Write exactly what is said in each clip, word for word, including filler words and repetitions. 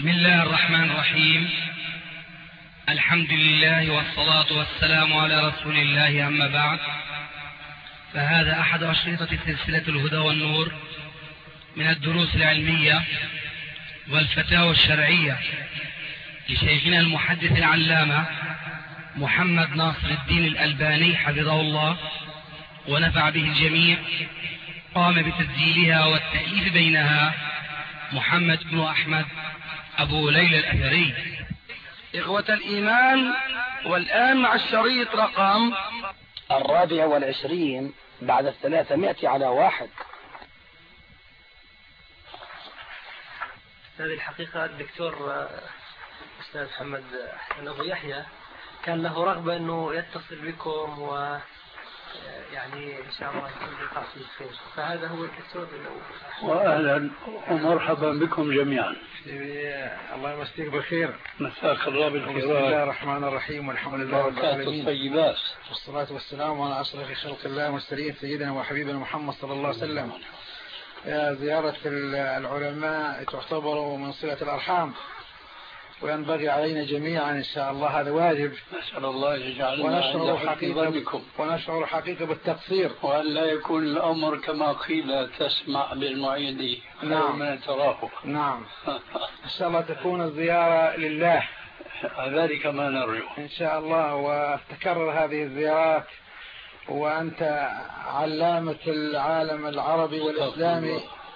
بسم الله الرحمن الرحيم. الحمد لله والصلاة والسلام على رسول الله، أما بعد، فهذا أحد أشرطة سلسلة الهدى والنور من الدروس العلمية والفتاوى الشرعية لشيخنا المحدث العلامة محمد ناصر الدين الألباني حفظه الله ونفع به الجميع. قام بتسجيلها والتأليف بينها محمد بن أحمد أبو ليلى الأثري. إخوة الإيمان، والآن مع الشريط رقم الرابع والعشرين بعد الثلاثمائة على واحد. هذه الحقيقة الدكتور أستاذ محمد حسن أبو يحيى كان له رغبة أنه يتصل بكم و يعني إن شاء الله يكون لقاء فيه خير، فهذا هو الدكتور. وأهلا ومرحبا بكم جميعا. الله يمسيك بالخير. مساك الله بالخير. بسم الله الرحمن الرحيم، والحمد لله رب العالمين، الطيبات، والصلاة والسلام على أشرف خلق الله والسليم سيدنا وحبيبنا محمد صلى الله عليه وسلم. زيارة العلماء تعتبر من صلة الأرحام، وينبغي علينا جميعا إن شاء الله، هذا واجب. نسأل الله يجعلنا ونشعر حقيقة ونشعر حقيقة بالتقصير، وأن لا يكون الأمر كما قيل تسمع بالمعيد نعم من تراه. نعم إن شاء الله تكون الزيارة لله، ذلك ما نرجو إن شاء الله، وتكرر هذه الزيارات، وأنت علامة العالم العربي والإسلامي،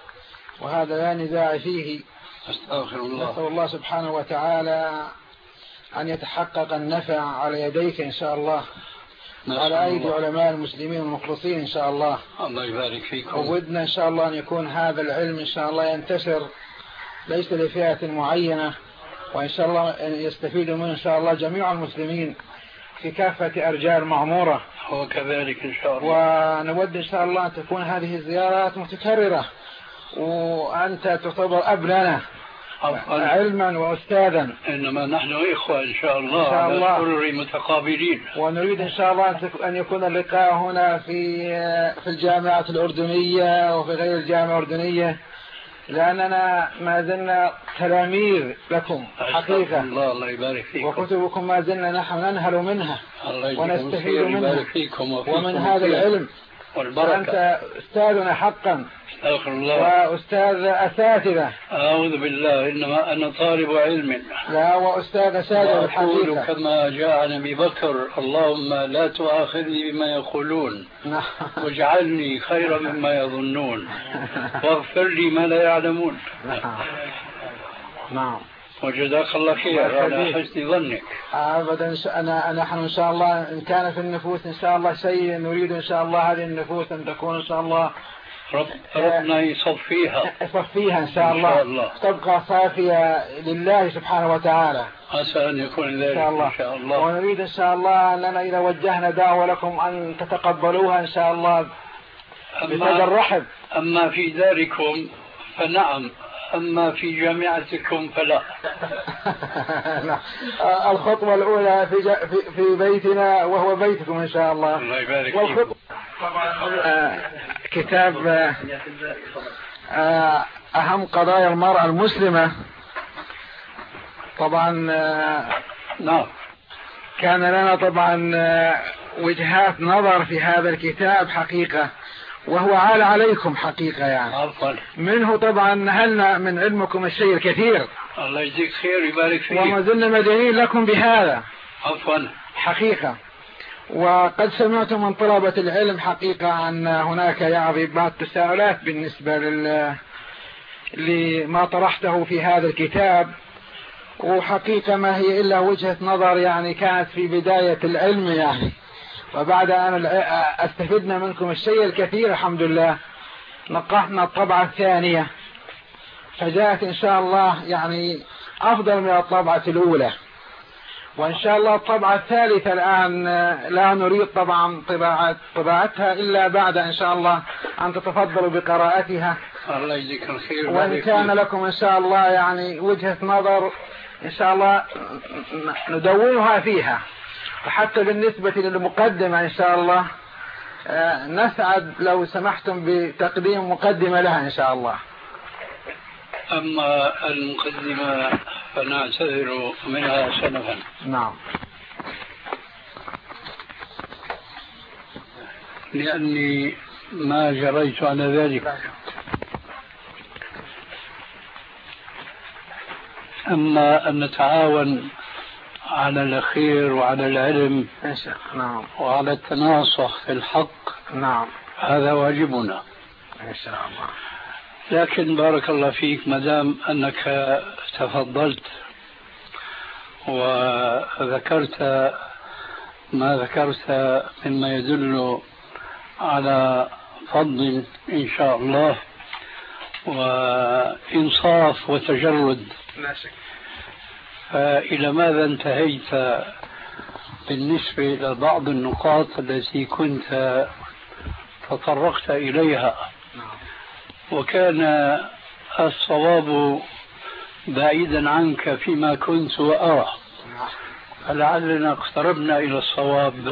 وهذا لا نزاع فيه. أستغفر الله. نسأل الله سبحانه وتعالى أن يتحقق النفع على يديك إن شاء الله، على أيدي علماء المسلمين المخلصين إن شاء الله. الله يبارك فيكم. وودنا إن شاء الله أن يكون هذا العلم إن شاء الله ينتشر ليس لفئة معينة، وإن شاء الله يستفيد منه إن شاء الله جميع المسلمين في كافة أرجاء المعمورة. وكذلك إن شاء الله. ونود إن شاء الله أن تكون هذه الزيارات متكررة، وأنت تعتبر أب لنا علما وأستاذا. إنما نحن إخوة إن شاء الله، إن شاء الله، على سرر متقابلين. ونريد إن شاء الله أن يكون اللقاء هنا في في الجامعة الأردنية وفي غير الجامعة الأردنية، لأننا ما زلنا تلاميذ لكم حقيقة. الله الله يبارك فيكم. وكتبكم ما زلنا نحن ننهل منها ونستفيد منها ومن هذا العلم، والبركة. أنت أستاذنا حقا. أستغفر الله. وأستاذ أساتذة. أعوذ بالله، إنما أنا طالب علم. لا، وأستاذ أساتذة الحقيقة. بالحقيقة. كما جاء عن أبي بكر: اللهم لا تؤاخذني بما يقولون واجعلني خيرا مما يظنون واغفر لي ما لا يعلمون. نعم. وجزاك الله خير على حسن ظنك. أبدا، أنا نحن إن شاء الله إن كان في النفوس إن شاء الله شيء نريد إن شاء الله هذه النفوس أن تكون إن شاء الله رب ربنا يصفيها يصفيها إن شاء الله, الله. تبقى صافية لله سبحانه وتعالى. عسى أن يكون ذلك إن شاء الله. إن شاء الله. ونريد إن شاء الله أننا إذا وجهنا دعوة لكم أن تتقبلوها إن شاء الله بهذا الرحب. أما في داركم فنعم، أما في جامعتكم فلا. الخطوة الأولى في, في, في بيتنا وهو بيتكم إن شاء الله. الله يبارك فيكم. آه كتاب آه أهم قضايا المرأة المسلمة. طبعا آه نعم، كان لنا طبعا آه وجهات نظر في هذا الكتاب حقيقة، وهو عال عليكم حقيقة يعني. عفوا. منه طبعا نهلنا من علمكم الشيء الكثير. الله يجزيك خير ويبارك فيك. وما زلنا مدينين لكم بهذا. عفوا. حقيقة. وقد سمعت من طلبة العلم حقيقة أن هناك يعني بعض التساؤلات بالنسبة لل... لما طرحته في هذا الكتاب، وحقيقة ما هي إلا وجهة نظر يعني كانت في بداية العلم يعني، وبعد أن استفدنا منكم الشيء الكثير الحمد لله نقحنا الطبعة الثانية، فجاءت إن شاء الله يعني أفضل من الطبعة الأولى، وإن شاء الله الطبعة الثالثة الآن لا نريد طبعا طباعة طباعتها إلا بعد إن شاء الله أن تتفضلوا بقراءتها. الله يجزيك الخير. وإن كان لكم إن شاء الله يعني وجهة نظر إن شاء الله ندونها فيها، وحتى بالنسبة للمقدمة إن شاء الله نسعد لو سمحتم بتقديم مقدمة لها إن شاء الله. أما المقدمة فنعتذر منها سلفا. نعم. لأني ما جريت على ذلك. أما أن نتعاون على الخير وعلى العلم نعم وعلى التناصح في الحق نعم هذا واجبنا إن شاء الله. لكن بارك الله فيك مدام أنك تفضلت وذكرت ما ذكرت مما يدل على فضل إن شاء الله وإنصاف وتجرد، لا شك. فإلى ماذا انتهيت بالنسبة إلى بعض النقاط التي كنت تطرقت إليها؟ وكان الصواب بعيدا عنك فيما كنت وأرى، فلعلنا اقتربنا إلى الصواب.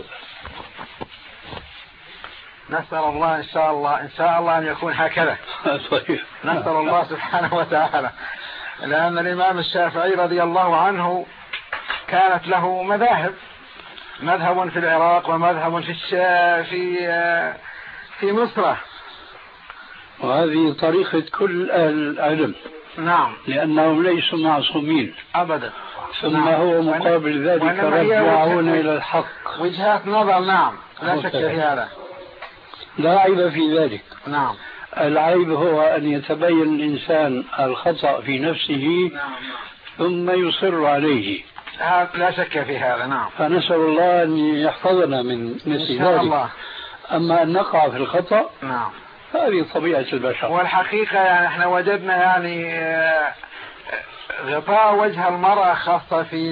نسأل الله إن شاء الله إن شاء الله أن يكون هكذا. طيب. نسأل الله سبحانه وتعالى، لأن الإمام الشافعي رضي الله عنه كانت له مذاهب، مذهب في العراق ومذهب في الشا في في مصر، وهذه طريقة كل أهل العلم. نعم. لأنهم ليسوا معصومين أبدا. ثم نعم. هو مقابل ذلك رجعون إلى الحق. وجهات نظر. نعم لا شك في هذا، لا عيب في ذلك. نعم. العيب هو أن يتبين الإنسان الخطأ في نفسه نعم. ثم يصر عليه، لا شك في هذا. نعم. فنسأل الله أن يحفظنا من مثل ذلك. الله. أما أن نقع في الخطأ نعم هذه طبيعة البشر. والحقيقة يعني احنا وجدنا يعني غطاء وجه المرأة خاصة في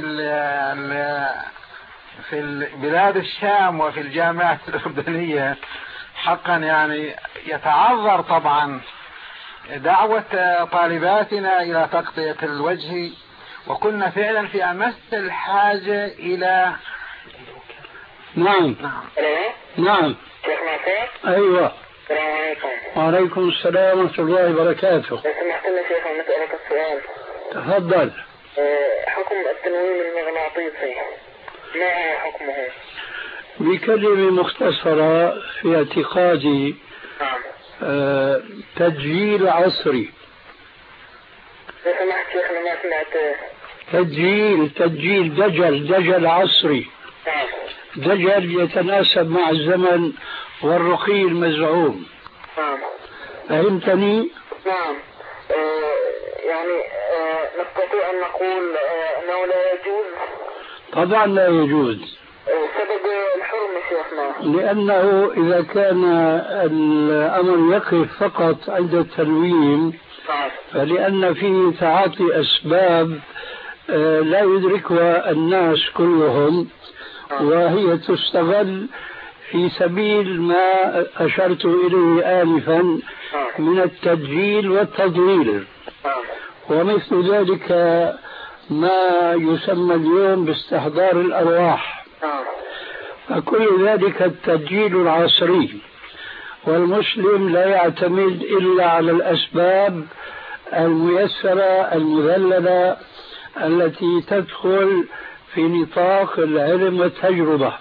في بلاد الشام وفي الجامعات الأردنية حقا يعني يتعذر طبعا دعوة طالباتنا إلى تغطية الوجه، وكنا فعلا في أمس الحاجة إلى. نعم نعم نعم شيخ ناصر. أيوة. السلام عليكم. وعليكم السلام ورحمة الله وبركاته. لو سمحت لنا شيخ نسألك السؤال. تفضل. حكم التنويم المغناطيسي ما هو حكمه؟ بكلمة مختصرة في اعتقادي نعم. أه تسجيل عصري. لو سمحت شيخنا ما سمعت. تسجيل تسجيل دجل دجل عصري. نعم. دجل يتناسب مع الزمن والرقي المزعوم. نعم. فهمتني؟ نعم. آه يعني آه نستطيع أن نقول آه أنه لا يجوز؟ طبعا لا يجوز. آه سبب الحرمة شيخنا؟ لأنه إذا كان الأمر يقف فقط عند التنويم نعم. فلأن فيه تعاطي أسباب آه لا يدركها الناس كلهم، وهي تستغل في سبيل ما أشرت إليه آنفا من التدجيل والتضليل، ومثل ذلك ما يسمى اليوم باستحضار الأرواح، فكل ذلك التدجيل العصري. والمسلم لا يعتمد إلا على الأسباب الميسرة المذللة التي تدخل في نطاق العلم والتجربة.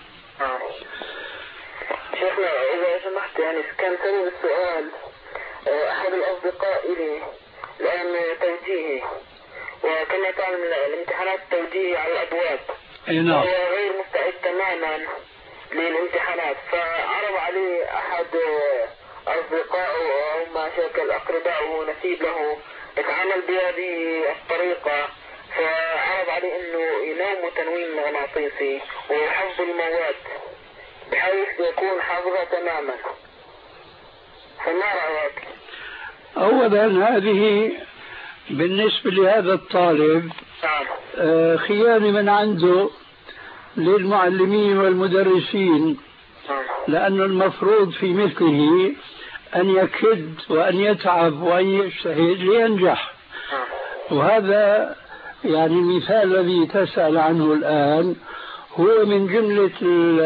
شيخنا إذا سمحت يعني كان سبب السؤال أحد الأصدقاء إلي الآن توجيهي، وكما تعلم الامتحانات التوجيهي على الأبواب هو غير مستعد تماما للامتحانات، فعرض عليه أحد أصدقائه هم شكل أقربائه نسيب له يتعامل بهذه الطريقة، فعرض عليه انه ينام تنويم مغناطيسي ويحفظ المواد بحيث يكون حافظها تماما، فما رأيك؟ اولا هذه بالنسبة لهذا الطالب آه خيانة من عنده للمعلمين والمدرسين، لأن المفروض في مثله أن يكد وأن يتعب وأن يجتهد لينجح. وهذا يعني المثال الذي تسأل عنه الآن هو من جملة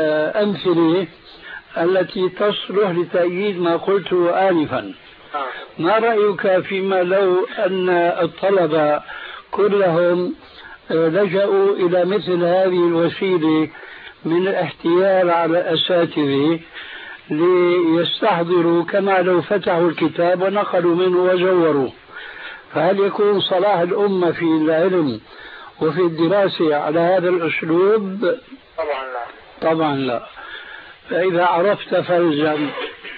الأمثلة التي تصلح لتأييد ما قلته آنفا. ما رأيك فيما لو أن الطلبة كلهم لجأوا إلى مثل هذه الوسيلة من الاحتيال على الأساتذة ليستحضروا كما لو فتحوا الكتاب ونقلوا منه وزوروا؟ فهل يكون صلاح الأمة في العلم وفي الدراسة على هذا الأسلوب؟ طبعا لا. طبعا لا. فإذا عرفت فالزم.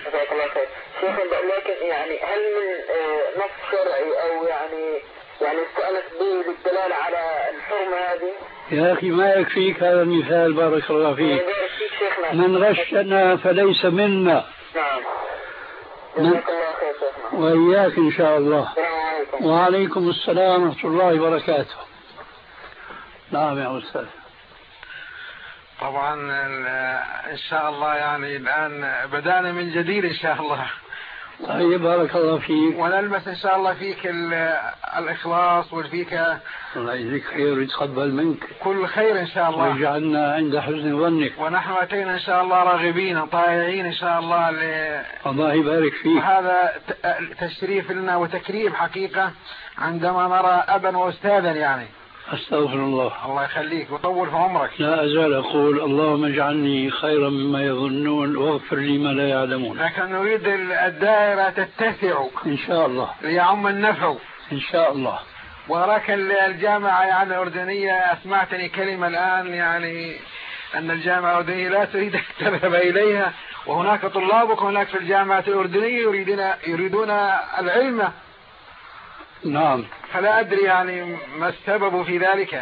لكن يعني هل من نص شرعي أو يعني يعني استأنس به للدلالة على الحرمة هذه؟ يا أخي ما يكفيك هذا المثال، بارك الله فيك. من غشنا فليس منا. نعم. من... جزاك الله خير شيخنا. وإياك إن شاء الله. السلام عليكم. وعليكم السلام ورحمة الله وبركاته. نعم يا أستاذ. طبعا إن شاء الله يعني الآن بدأنا من جديد إن شاء الله. طيب بارك الله فيك. ونلمس إن شاء الله فيك الإخلاص وفيك الله يجزيك خير ويتقبل منك كل خير إن شاء الله، ويجعلنا عند حسن ظنك. ونحن أتينا إن شاء الله راغبين طائعين إن شاء الله ل... الله يبارك فيك. هذا تشريف لنا وتكريم حقيقة عندما نرى أبا وأستاذا يعني. أستغفر الله. الله يخليك وطول في عمرك. لا أزال أقول اللهم اجعلني خيرا مما يظنون واغفر لي ما لا يعلمون. لكن نريد الدائرة تتسع إن شاء الله ليعم النفع إن شاء الله. وراك الجامعة يعني الأردنية أسمعتني كلمة الآن يعني أن الجامعة الأردنية لا تريد أن تذهب إليها، وهناك طلابك هناك في الجامعة الأردنية يريدون يريدون العلم. نعم. فلا أدري يعني ما السبب في ذلك.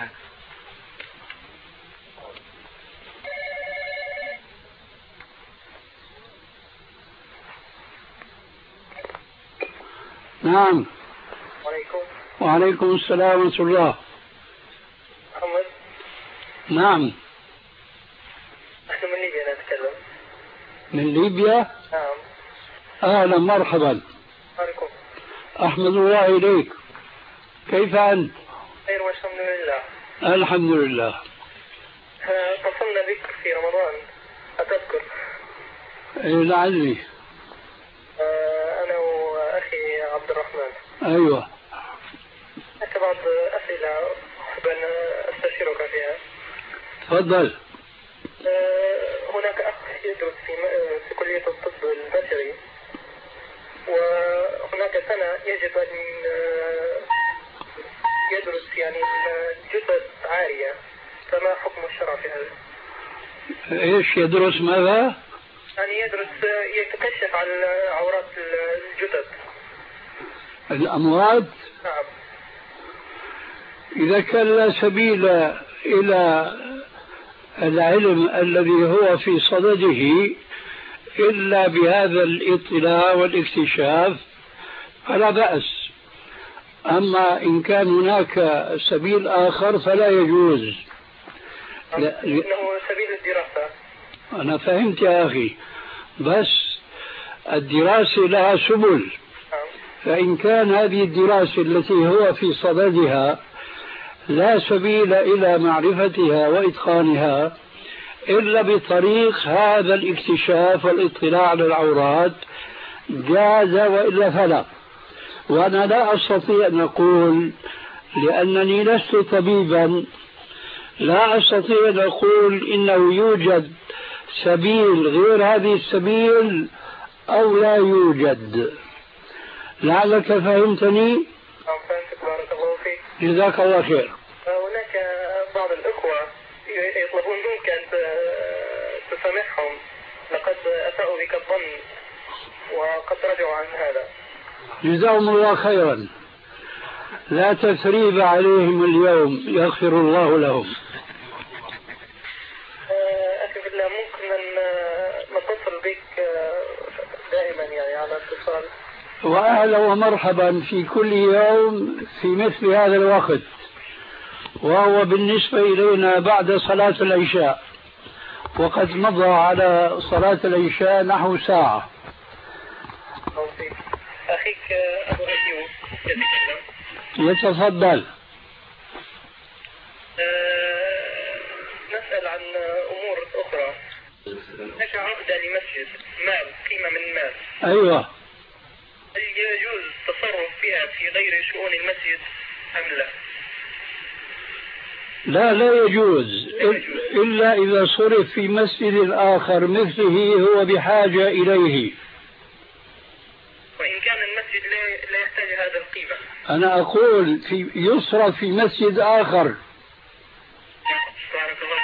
نعم. وعليكم. وعليكم السلام ورحمة الله. محمد. نعم. أحنا من ليبيا نتكلم. من ليبيا؟ نعم. أهلا مرحبا. عليكم. أحمد الله إليك. كيف أنت؟ خير والحمد لله. الحمد لله. اتصلنا بك في رمضان أتذكر. إيه لعلي. أنا وأخي عبد الرحمن. أيوة. لك بعض أسئلة أحب أن أستشيرك فيها. تفضل. هناك أخ يدرس في في كلية الطب البشري، وهناك سنة يجب أن يدرس يعني جثث عارية، فما حكم الشرع في هذا؟ إيش يدرس ماذا؟ يعني يدرس يتكشف عن عورات الجثث. الأموات؟ نعم. إذا كان لا سبيل إلى العلم الذي هو في صدده إلا بهذا الاطلاع والاكتشاف فلا بأس. أما إن كان هناك سبيل آخر فلا يجوز. لا إنه سبيل الدراسة. أنا فهمت يا أخي، بس الدراسة لها سبل. فإن كان هذه الدراسة التي هو في صددها لا سبيل إلى معرفتها وإتقانها إلا بطريق هذا الاكتشاف والاطلاع على العورات جاز، وإلا فلا. وأنا لا أستطيع أن أقول، لأنني لست طبيبا، لا أستطيع أن أقول إنه يوجد سبيل غير هذه السبيل أو لا يوجد. لعلك فهمتني؟ نعم فهمتك، بارك الله فيك. جزاك الله خير. هناك بعض الأخوة يطلبون منك أن تسامحهم، لقد أساءوا بك الظن وقد رجعوا عن هذا. جزاهم الله خيرا. لا تثريب عليهم اليوم، يغفر الله لهم. أخي بالله ممكن أن نتصل بك دائما يعني على اتصال. وأهلا ومرحبا في كل يوم في مثل هذا الوقت، وهو بالنسبة إلينا بعد صلاة العشاء، وقد مضى على صلاة العشاء نحو ساعة. أخيك أبو أيوب يتكلم. يتفضل. أه نسأل عن أمور أخرى. هناك عقد لمسجد مال، قيمة من مال. أيوة. هل يجوز بها في غير شؤون المسجد أم لا؟ لا لا يجوز إلا إذا صرف في مسجد آخر مثله هو بحاجة إليه. وإن كان المسجد لا, لا يحتاج هذا القيمة. أنا أقول في يصرف في مسجد آخر. بارك الله.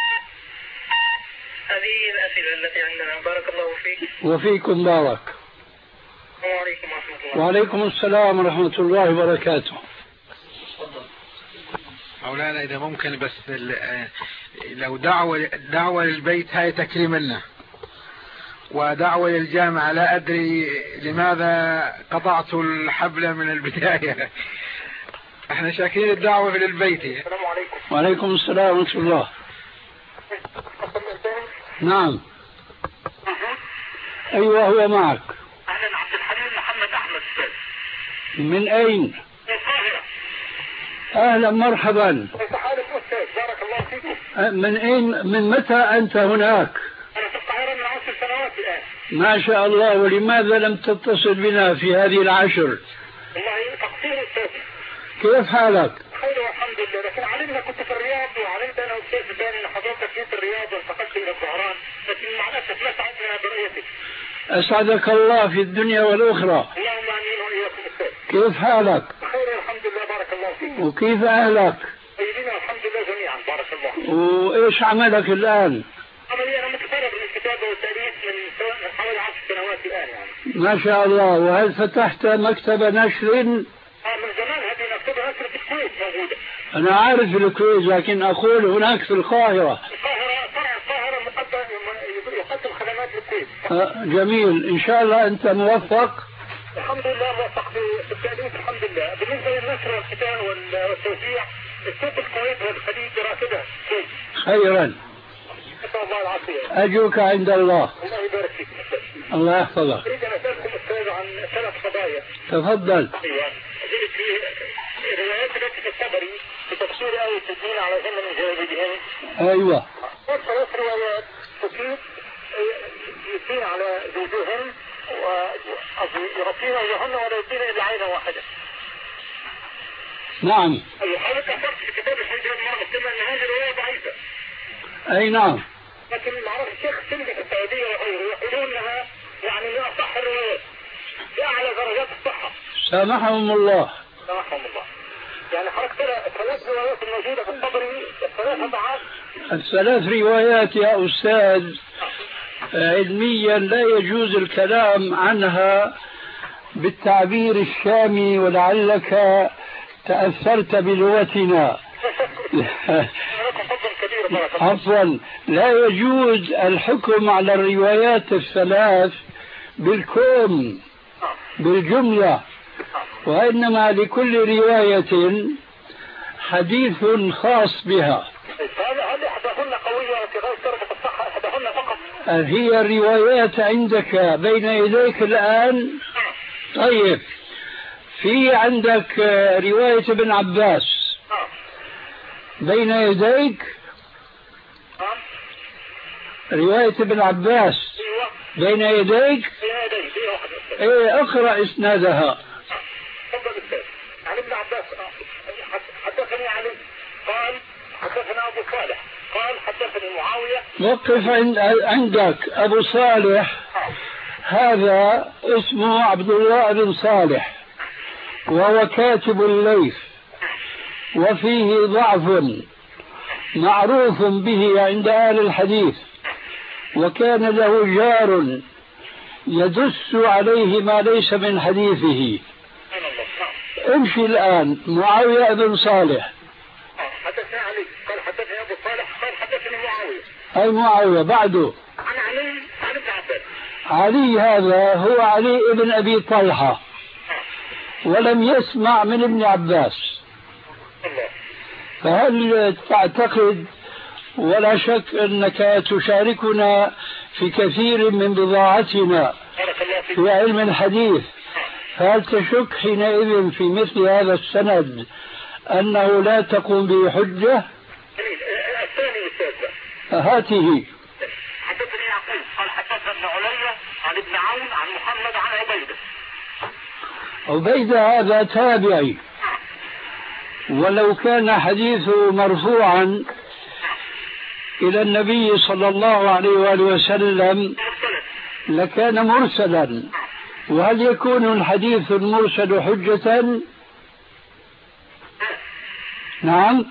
هذه الأسئلة التي عندنا. بارك الله فيك. وفيكم بارك. وعليكم ورحمة الله. وعليكم السلام ورحمة الله وبركاته. مولانا إذا ممكن بس لو دعوة دعوة للبيت هاي تكريم لنا، ودعوة للجامعة لا أدري لماذا قطعت الحبل من البداية. احنا شاكرين الدعوة للبيت. السلام عليكم. وعليكم السلام ورحمة الله. نعم. أيوة هو معك. أهلا. عبد الحليم محمد أحمد. من أين؟ من القاهرة. أهلا مرحبا. كيف حالك أستاذ؟ بارك الله فيكم. من أين من متى أنت هناك؟ أنا في القاهرة من عشر سنوات الآن. ما شاء الله. ولماذا لم تتصل بنا في هذه العشر؟ والله تقصير أستاذ. كيف حالك؟ خير والحمد لله. لكن علمنا كنت في الرياض، وعلمت أنا أستاذ ثاني أن حضرتك جيت الرياض وانتقلت إلى الظهران، لكن مع الأسف لا سعدنا برؤيتك. أسعدك الله في الدنيا والأخرى. اللهم آمين وإياكم أستاذ. كيف حالك؟ بخير والحمد لله. بارك الله فيك. وكيف أهلك؟ طيبين الحمد لله جميعا. بارك الله. وإيش عملك الآن؟ عملي أنا متفرغ للكتابة والتأليف من حوالي عشر سنوات الآن يعني. ما شاء الله. وهل فتحت مكتب نشر؟ آه من زمان هذه مكتبة نشر في الكويت موجودة. أنا عارف الكويت، لكن أقول هناك في القاهرة. القاهرة فرع القاهرة مقدم يقدم خدمات للكويت. آه جميل. إن شاء الله أنت موفق. الحمد لله موفق في التأليف الحمد لله. بالنسبة للنشر والكتابة والتوزيع السوق الكويت والخليج راكدة. خيرا. نسأل الله العافية. أجوك عند الله. الله يبارك فيك. الله يحفظك. أريد أن أسألكم أستاذ عن ثلاث قضايا. تفضل. أيوة. أجد في الروايات التي في الطبري في تفسير آية الدين على ذم من جوابهم. أيوة. ثلاث روايات تفيد يدين على زوجهم ويغطين وجههن ولا يدين إلا عينا واحدة. نعم. أيوة. حضرتك أفرت في كتاب الحجة المرة السنة أن هذه الرواية ضعيفة. أي نعم. لكن معرفة الشيخ سندي في السعودية وغيره يقولون أنها يعني من أصح الروايات بأعلى درجات الصحة. سامحهم الله. سامحهم الله. يعني حضرتك ثلاث روايات الموجودة في الطبري الثلاث أضعاف. الثلاث روايات يا أستاذ علميا لا يجوز الكلام عنها بالتعبير الشامي، ولعلك تأثرت بلغتنا. عفوا. لا يجوز الحكم على الروايات الثلاث بالكون بالجملة، وإنما لكل رواية حديث خاص بها. هل إحداهن قوية وكذلك درجة الصحة إحداهن فقط؟ هي الروايات عندك بين يديك الآن. طيب. في عندك رواية ابن عباس بين يديك. رواية ابن عباس بين يديك. ايه اقرأ اسنادها. تفضل استاذ. عن ابن عباس حدثني علي قال حدثنا ابو صالح قال حدثني معاوية. وقف عند عندك ابو صالح. هذا اسمه عبد الله بن صالح وهو كاتب الليث، وفيه ضعف معروف به عند أهل الحديث، وكان له جار يدس عليه ما ليس من حديثه. امشي الآن. معاوية بن صالح. حدثنا علي قال حدثني أبو صالح قال حدثني معاوية. أي معاوية بعده. عن علي عن ابن عباس. علي هذا هو علي ابن أبي طلحة، ولم يسمع من ابن عباس. فهل تعتقد ولا شك أنك تشاركنا في كثير من بضاعتنا في علم الحديث، فهل تشك حينئذ في مثل هذا السند أنه لا تقوم به حجة؟ الثاني أستاذ. هاته. حدثني يعقوب قال حدثنا ابن علي عن ابن عون عن محمد عن عبيدة. عبيدة هذا تابعي، ولو كان حديثه مرفوعا إلى النبي صلى الله عليه وآله وسلم لكان مرسلا. وهل يكون الحديث المرسل حجة؟ نعم.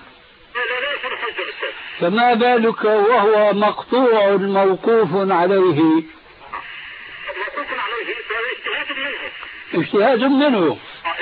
فما بالك وهو مقطوع موقوف عليه؟ اجتهاد منه.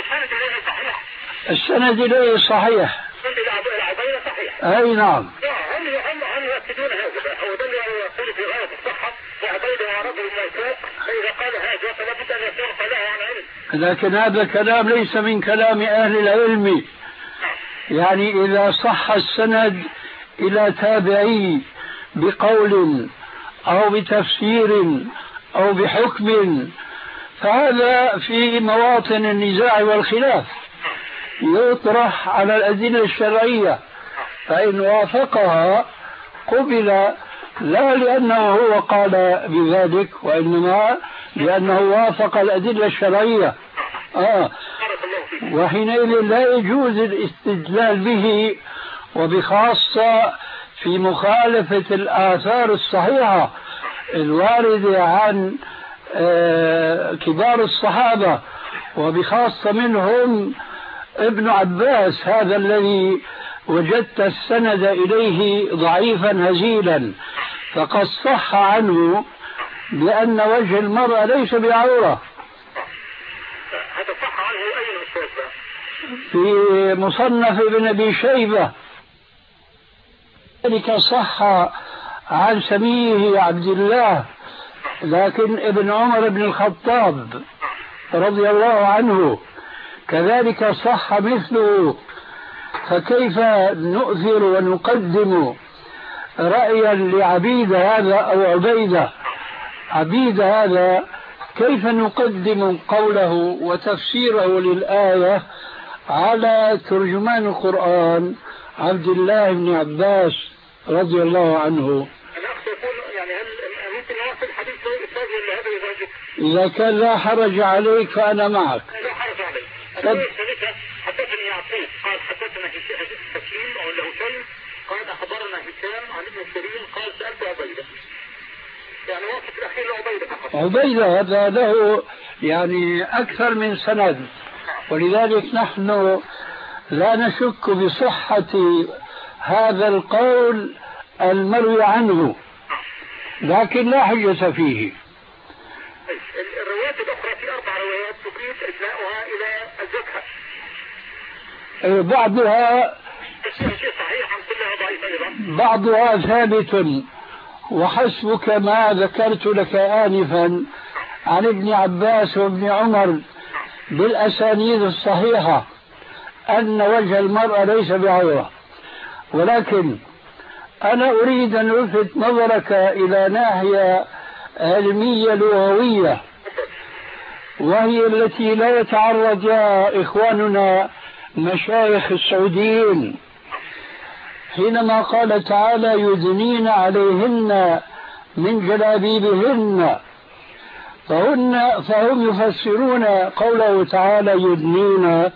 السند إليه صحيح. أي نعم. هم يؤكدون هذا، هو ده اللي يقول في غاية الصحة، وعبيده رجل موثوق، فإذا قال هذا فلا بد أن يكون قاله عن علم. لكن هذا كلام ليس من كلام أهل العلم. يعني إذا صح السند إلى تابعي بقول أو بتفسير أو بحكم فهذا في مواطن النزاع والخلاف يطرح على الأدلة الشرعية، فإن وافقها قبل، لا لأنه هو قال بذلك وإنما لأنه وافق الأدلة الشرعية. آه. وحينئذ لا يجوز الاستدلال به، وبخاصة في مخالفة الآثار الصحيحة الواردة عن آه كبار الصحابة، وبخاصة منهم ابن عباس هذا الذي وجدت السند إليه ضعيفا هزيلا، فقد صح عنه بأن وجه المرأة ليس بعورة. هذا صح عنه أي أستاذ؟ في مصنف ابن أبي شيبة. ذلك صح عن سميه عبد الله، لكن ابن عمر بن الخطاب رضي الله عنه كذلك صح مثله. فكيف نؤثر ونقدم رأيا لعبيدة هذا أو عبيدة عبيدة هذا، كيف نقدم قوله وتفسيره للآية على ترجمان القرآن عبد الله بن عباس رضي الله عنه؟ يعني هل ممكن نواصل الحديث لهذا؟ إذا كان لا حرج عليك فأنا معك. لا حرج عليك. حدثني يعقوب قال حدثنا حكيم أو له سلم قال أخبرنا هشام عن ابن سيرين قال سألت عبيدة، يعني وصف الأخير لعبيدة. عبيدة هذا له يعني أكثر من سند، ولذلك نحن لا نشك بصحة هذا القول المروي عنه، لكن لا حجة فيه. الروايات الأخرى في أربع روايات تقيم إثناؤها إلى الزكاة. بعضها بعضها ثابت، وحسبك ما ذكرت لك آنفا عن ابن عباس وابن عمر بالأسانيد الصحيحة أن وجه المرأة ليس بعورة. ولكن أنا أريد أن ألفت نظرك إلى ناحية علمية لغوية، وهي التي لا يتعرض لها إخواننا مشايخ السعوديين حينما قال تعالى يدنين عليهن من جلابيبهن، فهن فهم يفسرون قوله تعالى يدنين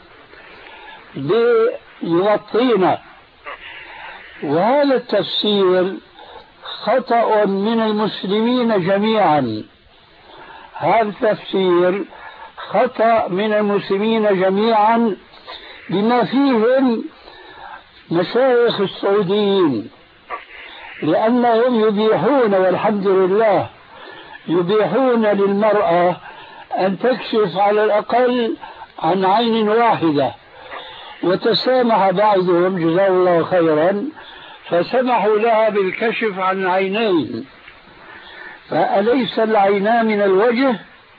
بيغطين، وهذا التفسير خطأ من المسلمين جميعا. هذا التفسير خطأ من المسلمين جميعا بما فيهم مشايخ السعوديين، لأنهم يبيحون والحمد لله يبيحون للمرأة أن تكشف على الأقل عن عين واحدة، وتسامح بعضهم جزاه الله خيرا فسمحوا لها بالكشف عن عينين. فأليس العينان من الوجه؟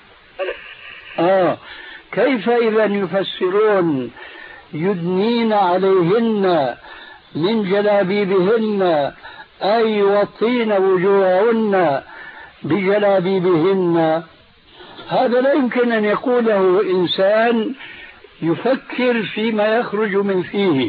آه كيف إذا يفسرون يدنين عليهن من جلابيبهن أي يوطين وجوههن بجلابيبهن؟ هذا لا يمكن أن يقوله إنسان يفكر فيما يخرج من فيه.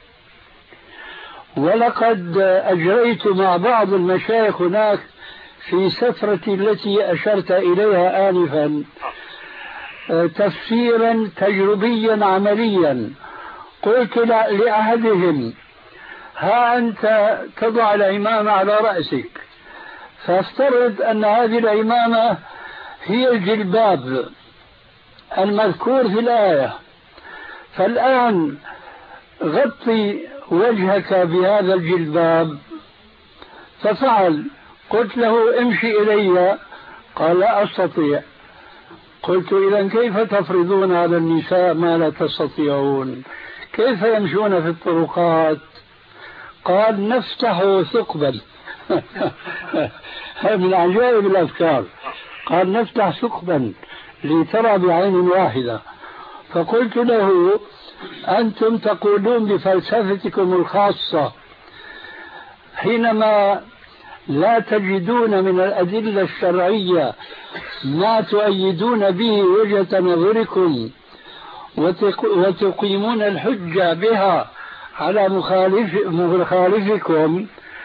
ولقد أجريت مع بعض المشايخ هناك في سفرتي التي أشرت إليها آنفا تفسيرا تجربيا عمليا. قلت لأحدهم: ها أنت تضع العمامة على رأسك، فافترض أن هذه العمامة هي الجلباب المذكور في الآية، فالآن غطي وجهك بهذا الجلباب. ففعل. قلت له: امشي إلي. قال: لا أستطيع. قلت: إذن كيف تفرضون على النساء ما لا تستطيعون؟ كيف يمشون في الطرقات؟ قال: نفتح ثقبا. هذا من عجائب الأفكار. قال: نفتح ثقبا لترى بعين واحدة. فقلت له: أنتم تقولون بفلسفتكم الخاصة حينما لا تجدون من الأدلة الشرعية ما تؤيدون به وجهة نظركم وتقيمون الحجة بها على مخالف مخالفكم،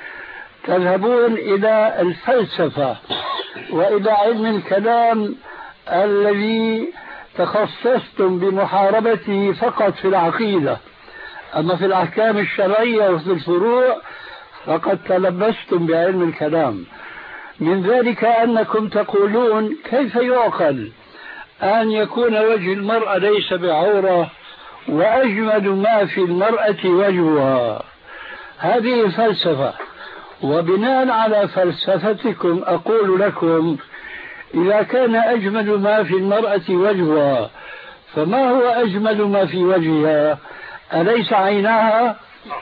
تذهبون إلى الفلسفة وإلى علم الكلام الذي تخصصتم بمحاربته فقط في العقيدة، أما في الأحكام الشرعية وفي الفروع فقد تلبستم بعلم الكلام. من ذلك أنكم تقولون: كيف يعقل أن يكون وجه المرأة ليس بعورة وأجمل ما في المرأة وجهها؟ هذه فلسفة، وبناء على فلسفتكم أقول لكم: إذا كان أجمل ما في المرأة وجهها، فما هو أجمل ما في وجهها؟ أليس عيناها؟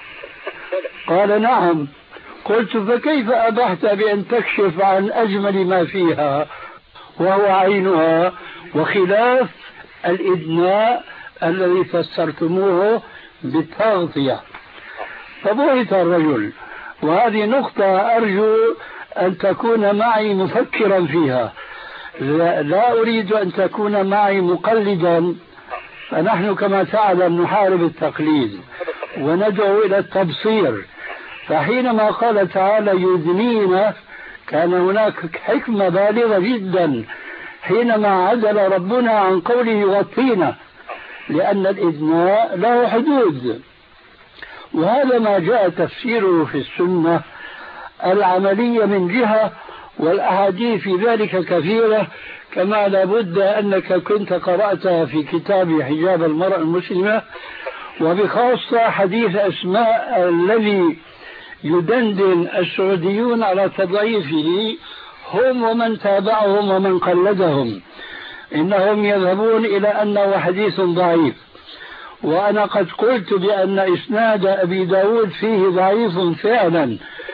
قال: نعم. قلت: فكيف أبحت بأن تكشف عن أجمل ما فيها وهو عينها، وخلاف الإدناء الذي فسرتموه بالتغطية؟ فبهت الرجل. وهذه نقطة أرجو أن تكون معي مفكرا فيها، لا, لا أريد أن تكون معي مقلدا، فنحن كما تعلم نحارب التقليد وندعو إلى التبصير. فحينما قال تعالى: يدنين، كان هناك حكمة بالغة جدا حينما عدل ربنا عن قوله يغطينا، لأن الإدناء له حدود، وهذا ما جاء تفسيره في السنة العملية من جهة، والأحاديث في ذلك كثيرة، كما لابد أنك كنت قرأتها في كتاب حجاب المرأة المسلمة، وبخاصة حديث أسماء الذي يدندن السعوديون على تضعيفه هم ومن تابعهم ومن قلدهم، إنهم يذهبون إلى أنه حديث ضعيف. وأنا قد قلت بأن إسناد أبي داود فيه ضعيف فعلا،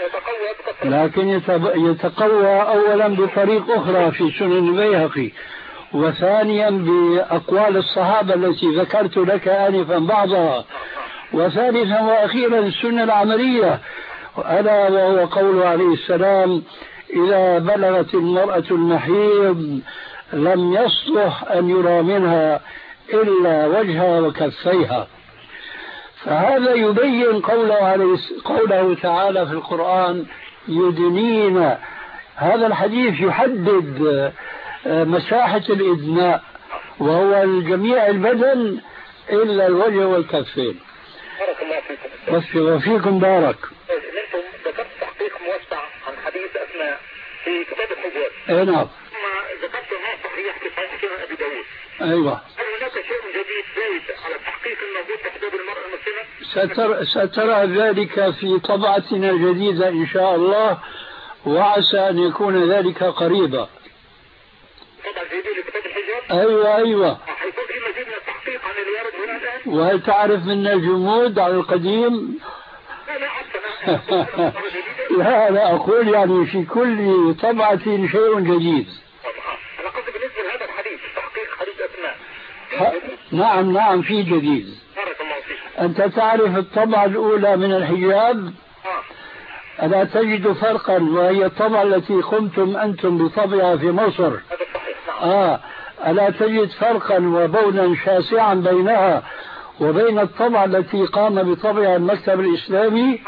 لكن يتقوى أولا بطريق أخرى في سنن البيهقي، وثانيا بأقوال الصحابة التي ذكرت لك آنفا بعضها، وثالثا وأخيرا السنة العملية، ألا وهو قوله عليه السلام: إذا بلغت المرأة المحيض لم يصلح أن يرى منها إلا وجهها وكفيها. فهذا يبين قوله, عليه قوله تعالى في القرآن: يدنين. هذا الحديث يحدد مساحة الإدناء، وهو الجميع البدن إلا الوجه والكفين. بارك الله فيكم. وفيكم بارك. انتم ذكرت تحقيق موسع عن حديث أسماء في كتاب الحجاب. اي نعم. ثم ذكرت ما صحيح في صحيح سنن أبي داود. ايوه. هل هناك شيء جديد زايد على التحقيق الموجود في حجاب المرأة المسلمة؟ ستر سترى ذلك في طبعتنا الجديدة إن شاء الله، وعسى أن يكون ذلك قريبا. طبعا جديد لكتاب الحجاب؟ أيوة أيوة. حيكون في مزيد من التحقيق عن اللي يرد هنا الآن؟ وهل تعرف منا الجمود على القديم؟ لا لا أصلا. لا لا أقول يعني في كل طبعة شيء جديد. أنا قصدي بالنسبة لهذا الحديث تحقيق حديث أسماء. نعم نعم في جديد. بارك الله فيك. أنت تعرف الطبعة الأولى من الحجاب؟ ألا تجد فرقا، وهي الطبعة التي قمتم أنتم بطبعها في مصر. هذا صحيح. نعم. آه ألا تجد فرقا وبونا شاسعا بينها وبين الطبعة التي قام بطبعها المكتب الإسلامي؟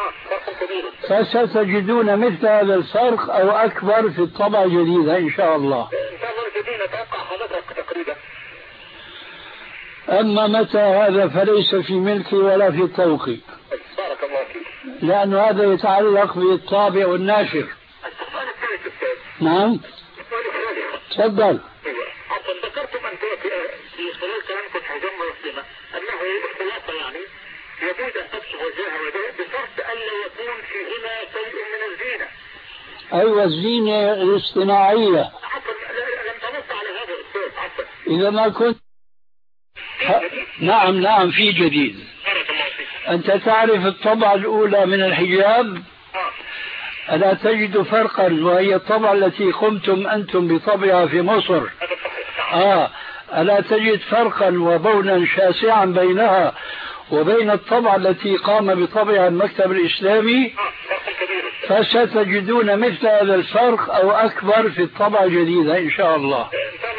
فستجدون مثل هذا الفرق أو أكبر في الطبعة الجديدة إن شاء الله. إن شاء الله الجديد نتوقع حضرتك تقريبا. أما متى هذا فليس في ملكي ولا في طوقي. بارك الله فيك. لأن هذا يتعلق بالطابع والناشر. السؤال الثالث أستاذ. نعم. السؤال الثالث. تفضل. عفوا ذكرتم أن في خلال كلامكم حزام مسلمة أنه الخلاصة يعني يجوز أن تكشف وجهها وذلك بشرط ألا يكون فيهما شيء من الزينة. أيوة الزينة الاصطناعية. عفوا لم تنص على هذا أستاذ. عفوا. إذا ما كنت ه... نعم نعم في جديد. أنت تعرف الطبعة الأولى من الحجاب؟ ألا تجد فرقا وهي الطبعة التي قمتم أنتم بطبعها في مصر؟ آه ألا تجد فرقا وبونا شاسعا بينها وبين الطبعة التي قام بطبعها المكتب الإسلامي؟ فستجدون مثل هذا الفرق أو أكبر في الطبعة الجديدة إن شاء الله.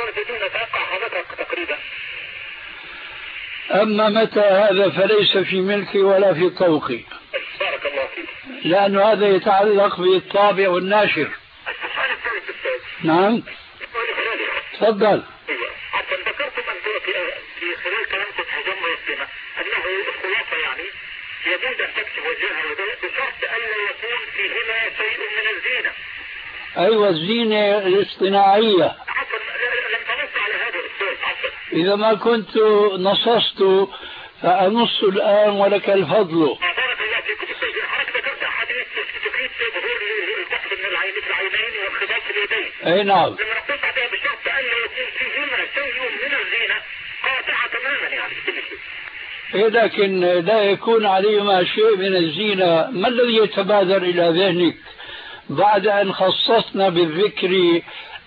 أما متى هذا فليس في ملكي ولا في طوقي. بارك الله فيك. لأن هذا يتعلق بالطابع والناشر. السؤال الثالث أستاذ. نعم. تفضل. عفوا ذكرتم أن في خلال كلامكم حزام مسلمة أنه الخلاصة يعني يجوز أن تكشف وجهها وذلك بشرط ألا يكون فيهما شيء من الزينة. أيوة الزينة الاصطناعية. عفوا لم تنص على هذا أستاذ. عفوا. إذا ما كنت نصصت فأنص الآن ولك الفضل. بارك الله فيكم أستاذ. حضرتك ذكرت أحاديث تفيد ظهور الكحف من العين في العينين وانخفاض في اليدين. أي نعم. لما نقص عليها بشرط ألا يكون فيهما شيء من الزينة قاطعة تماما يعني. إيه لكن لا يكون عليهما شيء من الزينة. ما الذي يتبادر إلى ذهنك بعد أن خصصنا بالذكر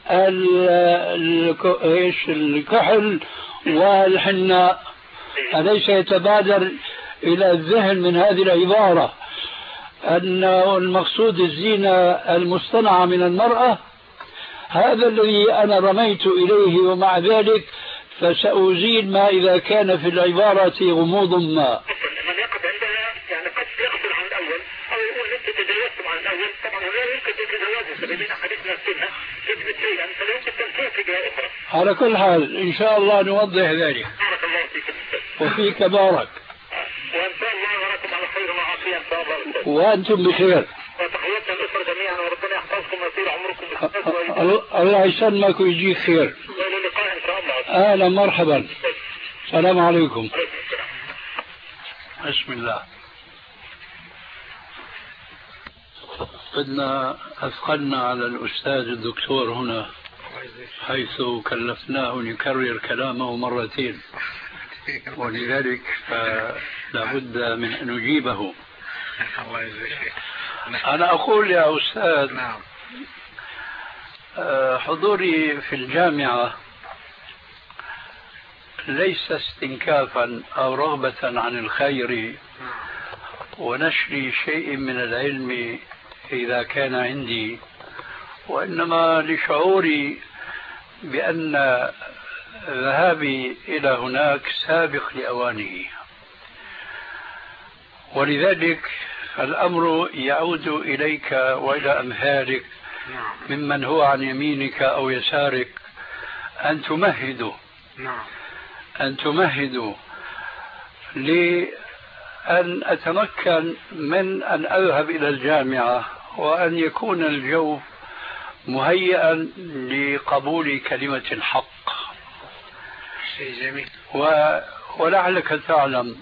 الكحل والحناء؟ أليس يتبادر إلى الذهن من هذه العبارة أن المقصود الزينة المصطنعة من المرأة؟ هذا الذي أنا رميت إليه، ومع ذلك فسأزيل ما إذا كان في العبارة غموض ما. من يقف عندها يعني قد يغفل عن الأول أو يقول أنت تجاوزتم عن الأول. طبعا لا يمكن تتجاوزه بين حديثنا السنة تثبت شيئا فلا يمكن تنفيه في جهة أخرى. على كل حال إن شاء الله نوضح ذلك. بارك الله فيك. وفيك بارك. وإن شاء الله وراكم على خير وعافية إن شاء الله. وأنتم بخير. وتحياتنا الأسرة جميعا وربنا يحفظكم ويطيل عمركم. الله يسلمك ويجيك خير. إلى اللقاء إن شاء الله. أهلا مرحبا. السلام عليكم. بسم الله. قدنا أثقلنا على الأستاذ الدكتور هنا حيث كلفناه أن يكرر كلامه مرتين، ولذلك فلا بد من أن نجيبه. أنا أقول يا أستاذ حضوري في الجامعة ليس استنكافا أو رغبة عن الخير ونشر شيء من العلم إذا كان عندي، وإنما لشعوري بأن ذهابي إلى هناك سابق لأوانه، ولذلك فالأمر يعود إليك وإلى أمثالك ممن هو عن يمينك أو يسارك أن تمهدوا أن تمهدوا لأن أتمكن من أن أذهب إلى الجامعة وأن يكون الجو مهيئا لقبول كلمة الحق. شيء جميل. و... ولعلك تعلم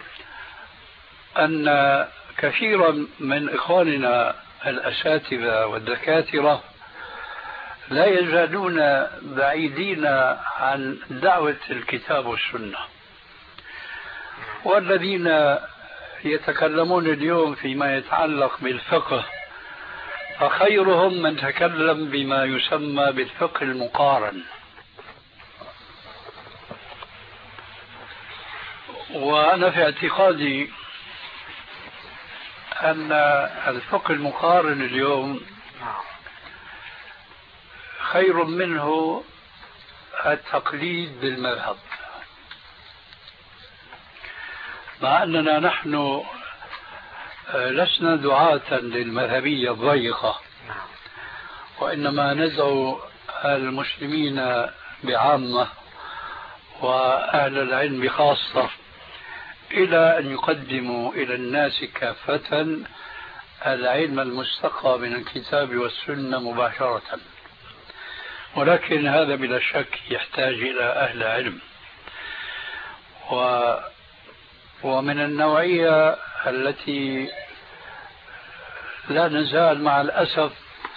أن كثيرا من إخواننا الأساتذة والدكاترة لا يزالون بعيدين عن دعوة الكتاب والسنة، والذين يتكلمون اليوم فيما يتعلق بالفقه فخيرهم من تكلم بما يسمى بالفقه المقارن. وأنا في اعتقادي أن الفقه المقارن اليوم خير منه التقليد بالمذهب، مع أننا نحن لسنا دعاة للمذهبية الضيقة، وإنما ندعو المسلمين بعامة وأهل العلم خاصة إلى أن يقدموا إلى الناس كافة العلم المستقى من الكتاب والسنة مباشرة، ولكن هذا بلا شك يحتاج إلى أهل علم. و ومن النوعية التي لا نزال مع الأسف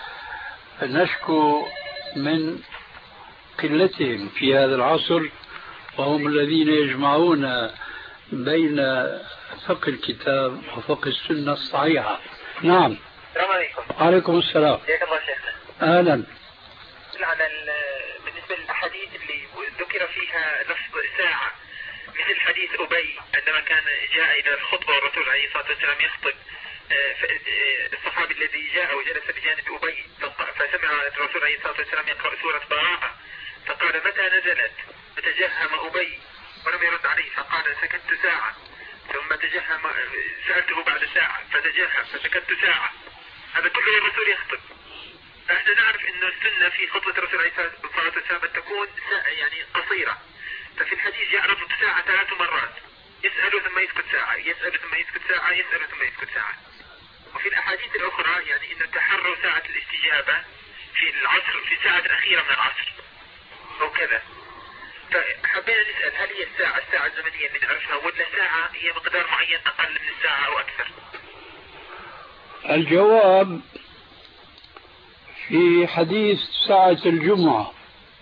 نشكو من قلتهم في هذا العصر، وهم الذين يجمعون بين فقه الكتاب وفقه السنة الصحيحة. نعم. السلام عليكم. وعليكم السلام. حياك الله شيخنا. أهلا. على بالنسبة للأحاديث اللي ذكر فيها لفظ ساعة، مثل حديث أبي عندما كان جاء إلى الخطبة والرسول عليه الصلاة والسلام يخطب، الصحابي الذي جاء وجلس بجانب أبي فسمع الرسول عليه الصلاة والسلام يقرأ سورة براءة، فقال متى نزلت؟ فتجهم أبي ولم يرد عليه، فقال سكت ساعة، ثم تجهم سألته بعد ساعة فتجهم فسكت ساعة. هذا كله الرسول يخطب. فإحنا نعرف أن السنة في خطبة الرسول عليه الصلاة والسلام تكون يعني قصيرة، ففي الحديث جاء لفظ ساعة ثلاث مرات، يسأل ثم يسكت ساعة، يسأل ثم يسكت ساعة، يسأل ثم يسكت ساعة. وفي الأحاديث الأخرى يعني أن تحروا ساعة الاستجابة في العصر، في الساعة الأخيرة من العصر أو كذا. فحبينا نسأل هل هي الساعة الساعة الزمنية اللي نعرفها، ولا ساعة هي مقدار معين أقل من الساعة أو أكثر؟ الجواب في حديث ساعة الجمعة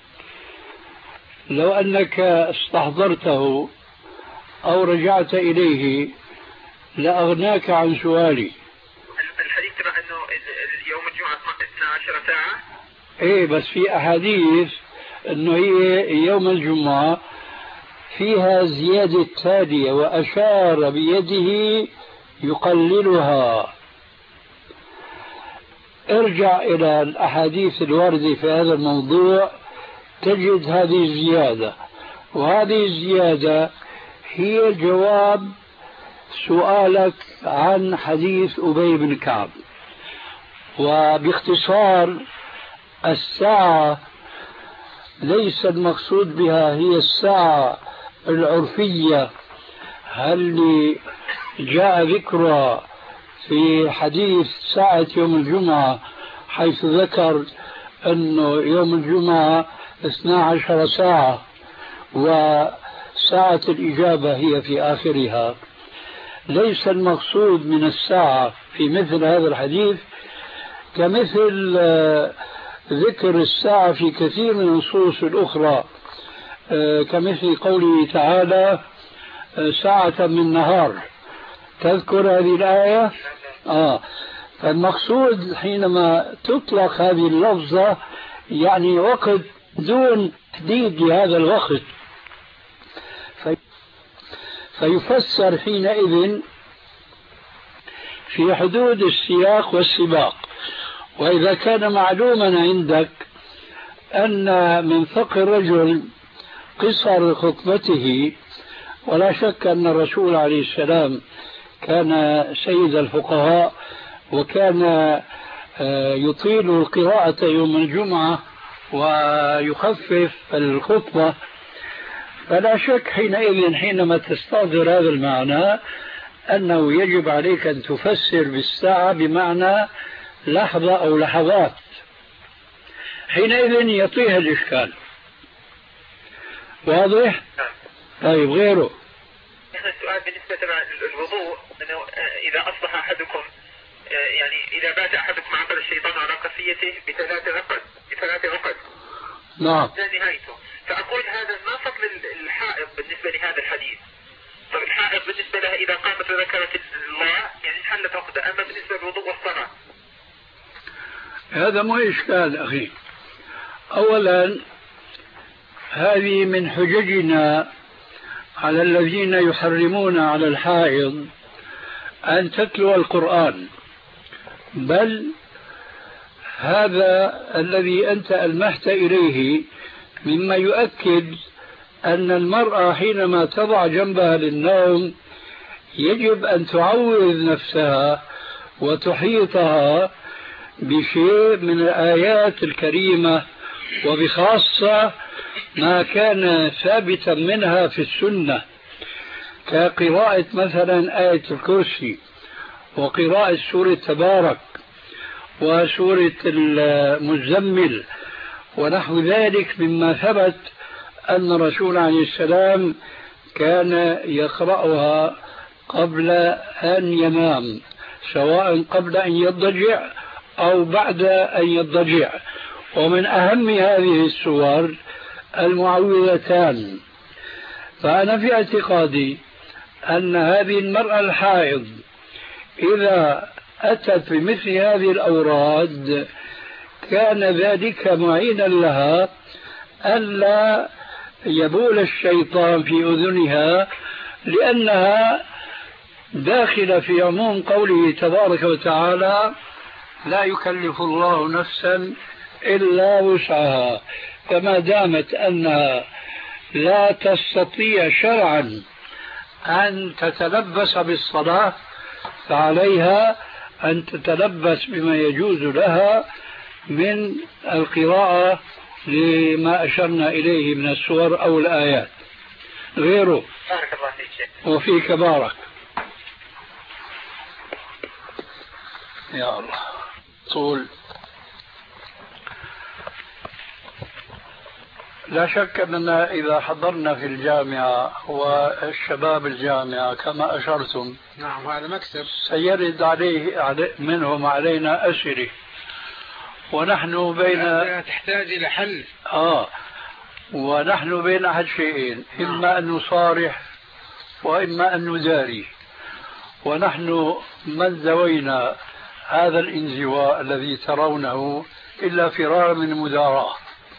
لو أنك استحضرته أو رجعت إليه لأغناك عن سؤالي. الحديث ترى أنه يوم الجمعة اثنتا عشرة ساعة. إيه بس في أحاديث أنه هي يوم الجمعة فيها زيادة تالية وأشار بيده يقللها. ارجع إلى الأحاديث الواردة في هذا الموضوع تجد هذه الزيادة، وهذه الزيادة هي جواب سؤالك عن حديث أبي بن كعب. وباختصار الساعة ليس المقصود بها هي الساعة العرفية اللي جاء ذكرها في حديث ساعة يوم الجمعة، حيث ذكر أنه يوم الجمعة اثنا عشر ساعة وساعة الإجابة هي في آخرها. ليس المقصود من الساعة في مثل هذا الحديث كمثل ذكر الساعة في كثير من النصوص الأخرى، كمثل قوله تعالى ساعة من نهار. تذكر هذه الآية؟ آه. فالمقصود حينما تطلق هذه اللفظة يعني وقت دون تحديد لهذا الوقت، في فيفسر حينئذ في حدود السياق والسباق. وإذا كان معلوما عندك أن من فقه الرجل قصر خطبته، ولا شك أن الرسول عليه السلام كان سيد الفقهاء وكان يطيل القراءة يوم الجمعة ويخفف الخطبة، فلا شك حينئذ حينما تستحضر هذا المعنى أنه يجب عليك أن تفسر بالساعة بمعنى لحظة أو لحظات، حينئذ يطيح الإشكال. واضح؟ طيب غيره. السؤال بالنسبة للوضوء، أنه إذا أصبح أحدكم يعني إذا بات أحدكم عقد الشيطان على قصيته بثلاث عقد بثلاث عقد نعم لا نهايته، فأقول هذا ما فضل الحائض بالنسبة لهذا الحديث؟ طب الحائض بالنسبة لها إذا قامت وذكرت الله يعني حلت عقدة، أما بالنسبة للوضوء والصلاة؟ هذا مو إشكال أخي. أولا هذه من حججنا على الذين يحرمون على الحائض أن تتلو القرآن، بل هذا الذي أنت ألمحت إليه مما يؤكد أن المرأة حينما تضع جنبها للنوم يجب أن تعوذ نفسها وتحيطها بشيء من الآيات الكريمة، وبخاصة ما كان ثابتا منها في السنة كقراءة مثلا آية الكرسي وقراءة سورة تبارك وسورة المزمل ونحو ذلك مما ثبت أن الرسول عليه السلام كان يقرأها قبل أن ينام، سواء قبل أن يضجع أو بعد أن يضجع. ومن أهم هذه السور المعوذتان. فأنا في اعتقادي أن هذه المرأة الحائض إذا أتت بمثل هذه الأوراد كان ذلك معينا لها ألا يبول الشيطان في أذنها، لأنها داخلة في عموم قوله تبارك وتعالى: لا يكلف الله نفسا إلا وسعها. فما دامت أنها لا تستطيع شرعا أن تتلبس بالصلاة فعليها أن تتلبس بما يجوز لها من القراءة لما أشرنا إليه من السور أو الآيات غيره. بارك الله فيك. وفيك بارك. يا الله طول. لا شك أننا إذا حضرنا في الجامعة والشباب الجامعة كما أشرتم، نعم هذا مكسب، سيرد عليه منهم علينا أسئلة، ونحن بين تحتاج إلى حل. آه ونحن بين أحد شيئين، إما أن نصارح وإما أن نداري، ونحن من ذوينا هذا الانزواء الذي ترونه إلا فرار من المداراة.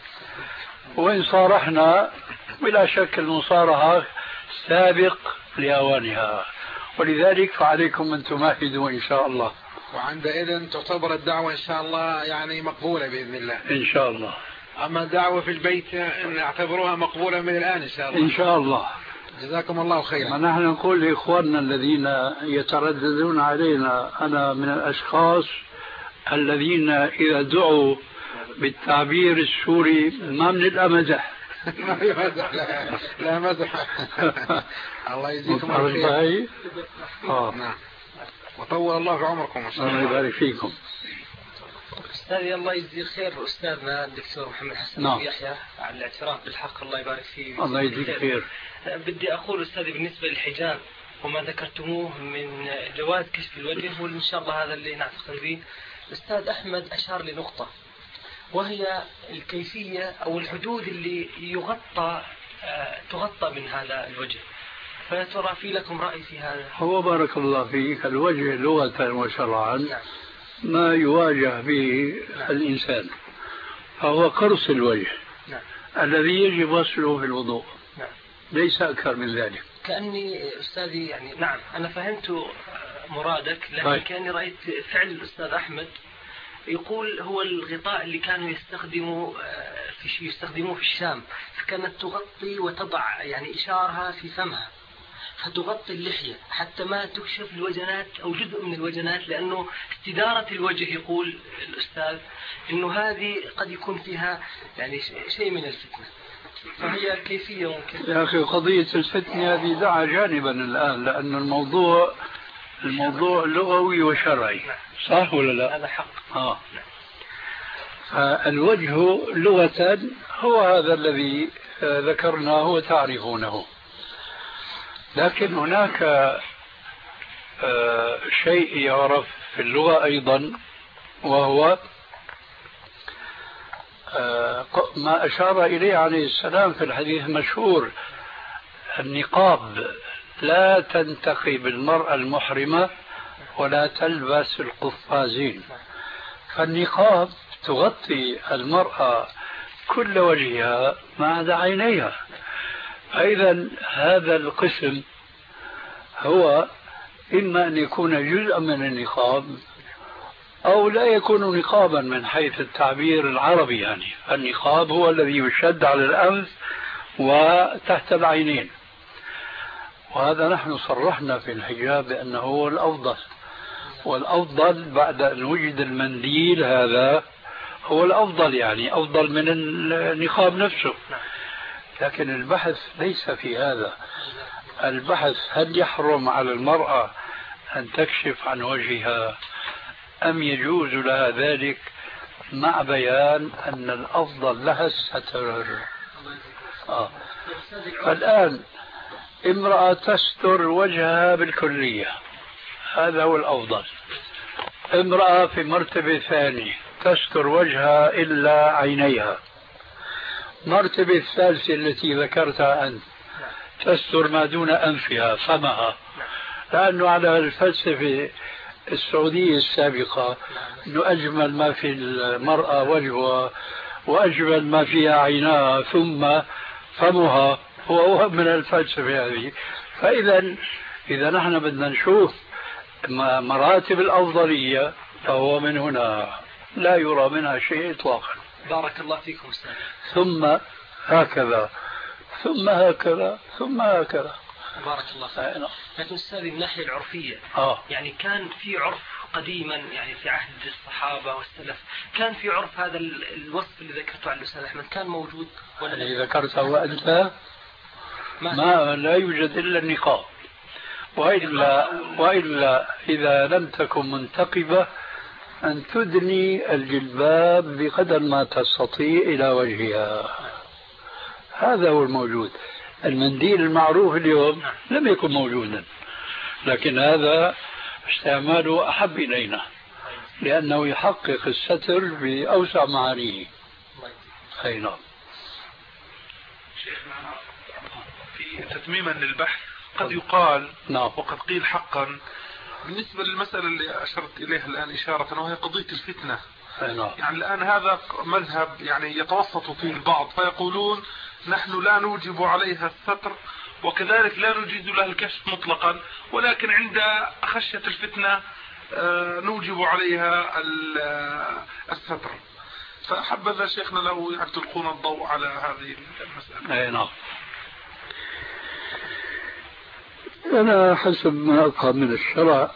وإن صارحنا بلا شك المصارحة سابق لأوانها، ولذلك فعليكم أن تمهدوا إن شاء الله. وعندئذ تعتبر الدعوة إن شاء الله يعني مقبولة بإذن الله إن شاء الله. أما الدعوة في البيت نعتبرها مقبولة من الآن إن شاء الله. إن شاء الله. جزاكم الله خيرا. ونحن نقول لإخواننا الذين يترددون علينا، أنا من الأشخاص الذين إذا دعوا بالتعبير السوري ما من الأمزح. ما في مزح. لا, لا مزح. الله يجزيكم الخير. آه. نعم. وطول الله في عمركم ان شاء الله. الله يبارك فيكم. أستاذي الله يجزيه خير أستاذنا الدكتور محمد حسن نعم. يحيى على الاعتراف بالحق، الله يبارك فيه. الله يجزيك خير. بدي أقول أستاذي بالنسبة للحجاب وما ذكرتموه من جواز كشف الوجه، وإن شاء الله هذا اللي نعتقد به. الأستاذ أحمد أشار لنقطة وهي الكيفية أو الحدود اللي يغطى تغطى من هذا الوجه، فترى في لكم رأي في هذا؟ هو بارك الله فيك الوجه لغة وشرعا نعم. ما يواجه به نعم. الإنسان فهو قرص الوجه نعم. الذي يجب غسله في الوضوء نعم. ليس أكثر من ذلك. كأني أستاذي يعني نعم أنا فهمت مرادك، لكن طيب. كأني رأيت فعل الأستاذ أحمد يقول هو الغطاء اللي كانوا يستخدموا في يستخدموه في الشام، فكانت تغطي وتضع يعني إشارها في فمها فتغطي اللحية حتى ما تكشف الوجنات أو جزء من الوجنات، لأنه استدارة الوجه يقول الأستاذ إنه هذه قد يكون فيها يعني شيء من الفتنة، فهي الكيفية ممكن. يا أخي قضية الفتنة هذه دعا جانبا الآن، لأن الموضوع الموضوع لغوي وشرعي صح ولا لا؟ هذا حق. آه. فالوجه لغة هو هذا الذي ذكرناه وتعرفونه، لكن هناك شيء يعرف في اللغة أيضا وهو ما أشار إليه عليه السلام في الحديث المشهور: النقاب لا تنتقي بالمرأة المحرمة ولا تلبس القفازين. فالنقاب تغطي المرأة كل وجهها ما عدا عينيها، فإذا هذا القسم هو إما أن يكون جزءا من النقاب أو لا يكون نقابا من حيث التعبير العربي. يعني النقاب هو الذي يشد على الأنف وتحت العينين، وهذا نحن صرحنا في الحجاب بأنه هو الأفضل، والأفضل بعد أن وجد المنديل هذا هو الأفضل، يعني أفضل من النقاب نفسه، لكن البحث ليس في هذا. البحث هل يحرم على المرأة أن تكشف عن وجهها أم يجوز لها ذلك، مع بيان أن الأفضل لها الستر. آه. فالآن امرأة تستر وجهها بالكلية، هذا هو الأفضل. امرأة في مرتبة ثانية تستر وجهها إلا عينيها. مرتبة الثالثة التي ذكرتها أنت تستر ما دون أنفها، فمها، لأنه على الفلسفة السعودية السابقة أنه أجمل ما في المرأة وجهها وأجمل ما فيها عيناها ثم فمها، هو من الفلسفة هذه. فإذا إذا نحن بدنا نشوف مراتب الأفضلية فهو من هنا لا يرى منها شيء إطلاقا. بارك الله فيكم أستاذ. ثم هكذا ثم هكذا ثم هكذا. بارك الله فيك. لكن أستاذ من الناحية العرفية آه. يعني كان في عرف قديما، يعني في عهد الصحابة والسلف كان في عرف هذا الوصف اللي ذكرته عن الأستاذ أحمد كان موجود ولا اللي ذكرته وأنت ما, ما لا يوجد إلا النقاب، وإلا, وإلا إذا لم تكن منتقبة أن تدني الجلباب بقدر ما تستطيع إلى وجهها، هذا هو الموجود. المنديل المعروف اليوم لم يكن موجودا، لكن هذا استعماله أحب إلينا لأنه يحقق الستر بأوسع معانيه. أي نعم. في تتميما للبحث قد يقال نعم. وقد قيل حقا بالنسبة للمسألة اللي أشرت إليها الآن إشارة، وهي قضية الفتنة. نعم. يعني الآن هذا مذهب يعني يتوسط فيه البعض فيقولون نحن لا نوجب عليها الستر وكذلك لا نجيز لها الكشف مطلقا، ولكن عند خشية الفتنة نوجب عليها الستر. فحبذا شيخنا لو يعني تلقون الضوء على هذه المسألة. أي نعم. أنا حسب ما أفهم من الشرع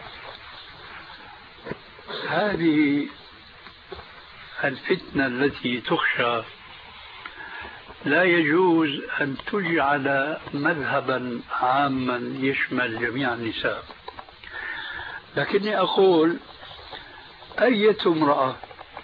هذه الفتنة التي تخشى لا يجوز أن تجعل مذهبا عاما يشمل جميع النساء، لكني أقول أية امرأة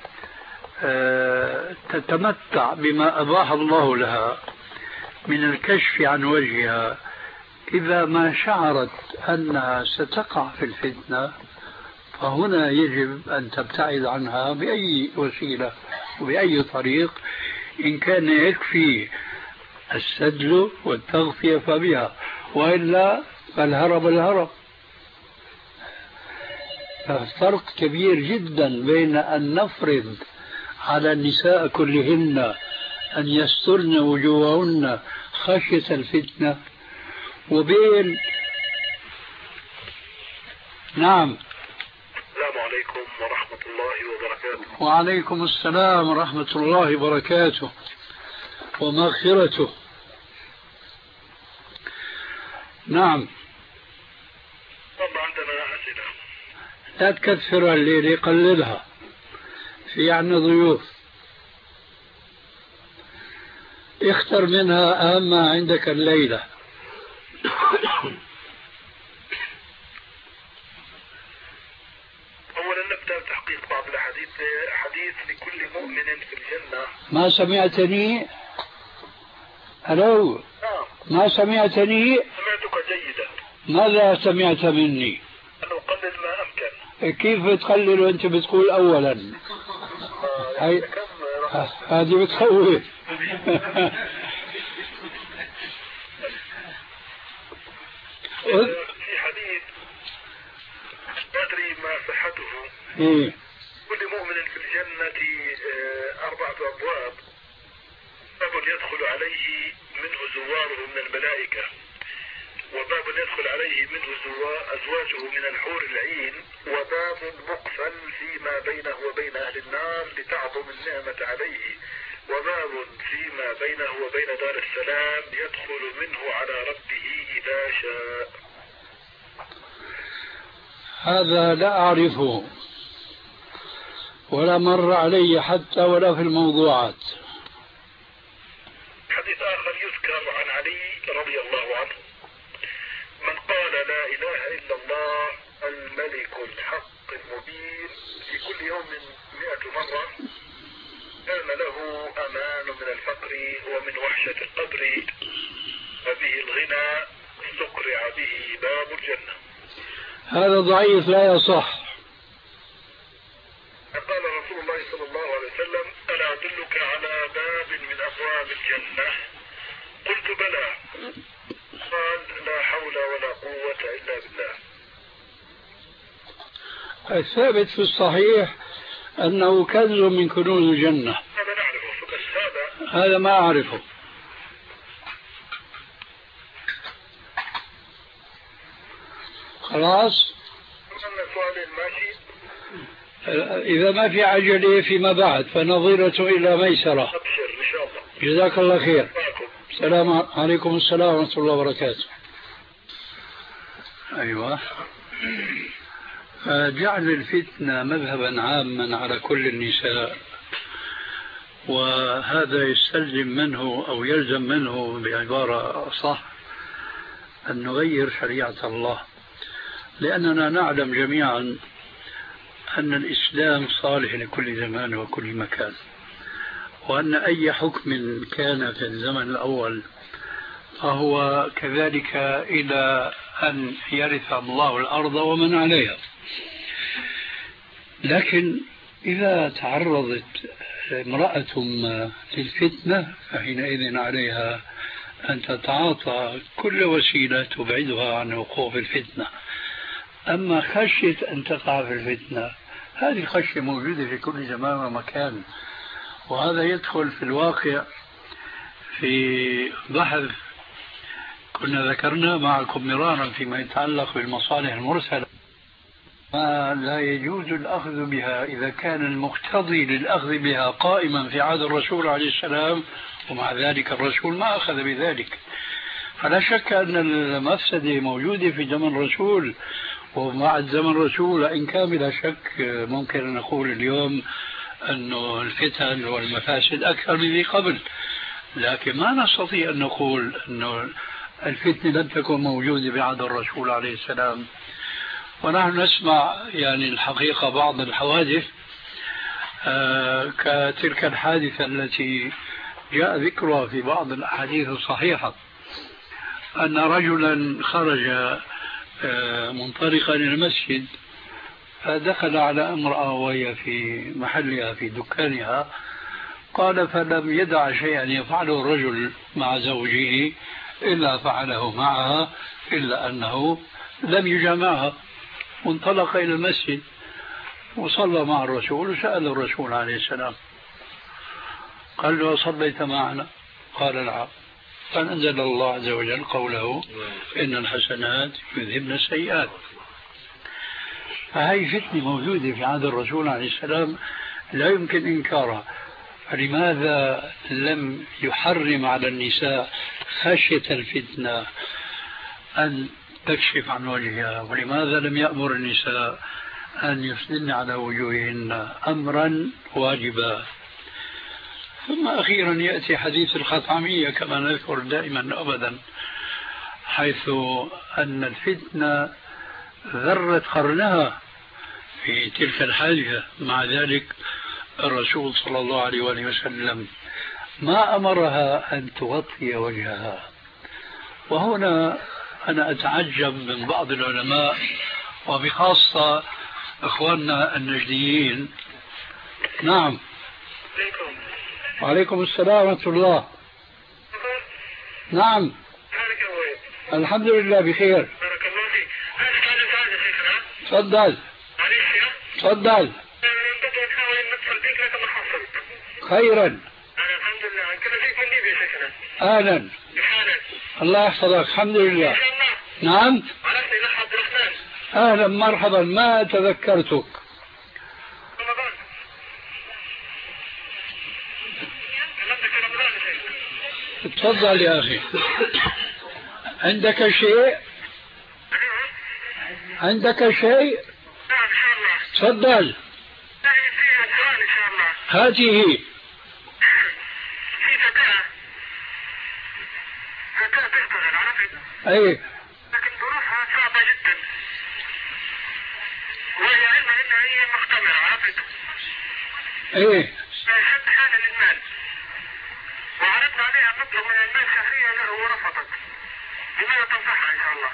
تتمتع بما أباح الله لها من الكشف عن وجهها إذا ما شعرت أنها ستقع في الفتنة فهنا يجب أن تبتعد عنها بأي وسيلة وبأي طريق، إن كان يكفي السدل والتغطية فبها، وإلا فالهرب الهرب. فرق كبير جدا بين أن نفرض على النساء كلهن أن يسترن وجوههن خشية الفتنة وبين نعم. السلام عليكم ورحمة الله وبركاته. وعليكم السلام ورحمة الله وبركاته ومغفرته. نعم. طبعا عندنا أسئلة. لا تكثر الليل يقللها، في عنا ضيوف، اختر منها أهم ما عندك الليلة. أولا نبدأ بتحقيق بعض الحديث. حديث لكل مؤمن في الجنة. ما سمعتني؟ ألو. ما سمعتني؟ سمعتك جيدا. ماذا سمعت مني؟ أن أقلل ما أمكن. كيف تقلل وأنت بتقول أولا؟ هاي هذه بتخوف. في حديث لا أدري ما صحته. إيه؟ كل مؤمن في الجنة أربعة أبواب، باب يدخل عليه منه زواره من الملائكة، وباب يدخل عليه منه أزواجه من الحور العين، وباب مقفل فيما بينه وبين أهل النار لتعظم النعمة عليه، وباب فيما بينه وبين دار السلام يدخل منه على ربه إذا شاء. هذا لا أعرفه ولا مر علي حتى ولا في الموضوعات. حديث آخر الملك الحق المبين في كل يوم مئة مرة كان له أمان من الفقر ومن وحشة القبر وبه الغنى استقرع به باب الجنة. هذا ضعيف لا يصح. قال رسول الله صلى الله عليه وسلم ألا أدلك على باب من أبواب الجنة؟ قلت بلى. قال لا حول ولا قوة إلا بالله. الثابت في الصحيح أنه كنز من كنوز الجنة. هذا نعرفه بس هذا هذا ما أعرفه. خلاص إذا ما في عجلة فيما بعد فنظيرة إلى ميسرة. أبشر إن شاء الله. جزاك الله خير. السلام عليكم. السلام ورحمة الله وبركاته. أيوة. جعل الفتنة مذهبا عاما على كل النساء، وهذا يستلزم منه أو يلزم منه بعبارة صح أن نغير شريعة الله، لأننا نعلم جميعا أن الإسلام صالح لكل زمان وكل مكان، وأن أي حكم كان في الزمن الأول فهو كذلك إلى أن يرث الله الأرض ومن عليها. لكن إذا تعرضت امرأة للفتنة فحينئذ عليها أن تتعاطى كل وسيلة تبعدها عن وقوع في الفتنة. أما خشية أن تقع في الفتنة هذه خشية موجودة في كل زمان ومكان، وهذا يدخل في الواقع في بحث كنا ذكرنا معكم مرارا فيما يتعلق بالمصالح المرسلة، ما لا يجوز الأخذ بها إذا كان المقتضي للأخذ بها قائما في عهد الرسول عليه السلام، ومع ذلك الرسول ما أخذ بذلك. فلا شك أن المفسدة موجودة في زمن الرسول ومع زمن الرسول، إن كان بلا شك ممكن أن نقول اليوم أن الفتن والمفاسد أكثر من ذي قبل، لكن ما نستطيع أن نقول أن الفتنة لم تكن موجودة بعهد الرسول عليه السلام. ونحن نسمع يعني الحقيقة بعض الحوادث آه كتلك الحادثة التي جاء ذكرها في بعض الأحاديث الصحيحة أن رجلا خرج آه منطلقا إلى المسجد فدخل على امرأة وهي في محلها في دكانها، قال فلم يدع شيئا يفعله الرجل مع زوجه إلا فعله معها، إلا أنه لم يجامعها. وانطلق إلى المسجد وصلى مع الرسول وسأل الرسول عليه السلام قال له صليت معنا؟ قال نعم. فأنزل الله عز وجل قوله إن الحسنات يذهبن السيئات. فهي فتنة موجودة في عهد الرسول عليه السلام لا يمكن إنكارها. فلماذا لم يحرم على النساء خشية الفتنة أن تكشف عن وجهها؟ ولماذا لم يأمر النساء أن يسدلن على وجوههن أمرا واجبا؟ ثم أخيرا يأتي حديث الخطعمية كما نذكر دائما أبدا، حيث أن الفتنة ذرت قرنها في تلك الحادثة. مع ذلك الرسول صلى الله عليه وآله وسلم ما أمرها أن تغطي وجهها. وهنا أنا أتعجب من بعض العلماء وبخاصة إخواننا النجديين. نعم. وعليكم السلام ورحمة الله. نعم الحمد لله بخير. تفضل تفضل. خيرا. أهلا. الله يحفظك. الحمد لله. نعم أهلا مرحبا. ما تذكرتك. تفضل يا أخي. عندك شيء؟ عندك شيء؟ تفضل. هذه لكن أي ظروفها صعبة جدا. ايه شد حالة للمال وعرضنا عليها مبلغ من المال شهريا له ورفضت، بماذا تنصحها ان شاء الله؟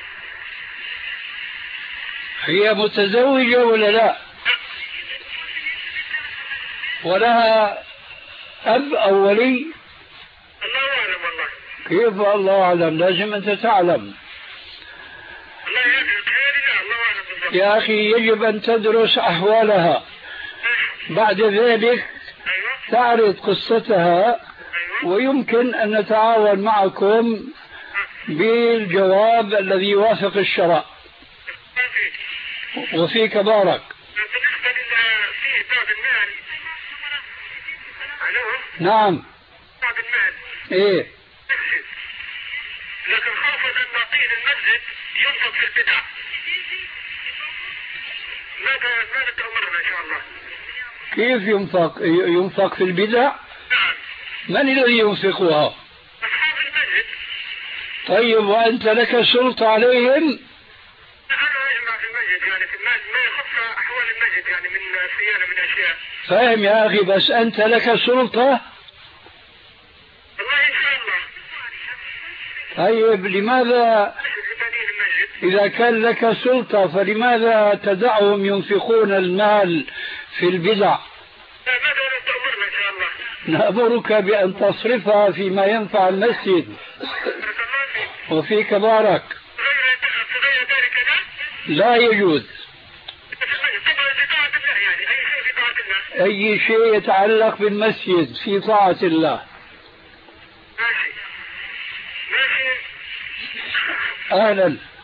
هي متزوجة ولا لا؟ ولها أب أو ولي؟ الله أعلم والله. كيف الله أعلم؟ لازم أنت تعلم. الله يعلم. الله أعلم بالضبط. يا أخي يجب أن تدرس أحوالها، بعد ذلك تعرض قصتها، ويمكن أن نتعاون معكم بالجواب الذي يوافق الشرع. وفيك بارك. بالنسبة لفيه بعض المال. نعم. بعض المال. ايه. لكن خوفا ان نعطيه المسجد ينفق في البدع. ماذا ماذا تأمرنا ان شاء الله؟ كيف ينفق؟ ينفق في البدع؟ نعم. من الذي ينفقها؟ أصحاب المسجد. طيب وأنت لك سلطة عليهم؟ يعني من صيانة من أشياء. فاهم يا أخي، بس أنت لك سلطة؟ والله إن شاء الله. طيب لماذا إذا كان لك سلطة فلماذا تدعهم ينفقون المال في البدع؟ ماذا تأمرنا إن شاء الله؟ نأمرك بأن تصرفها فيما ينفع المسجد. وفيك بارك. غير ذلك لا يجوز أي شيء يتعلق بالمسجد في طاعة الله. ماشي ماشي. أهلا.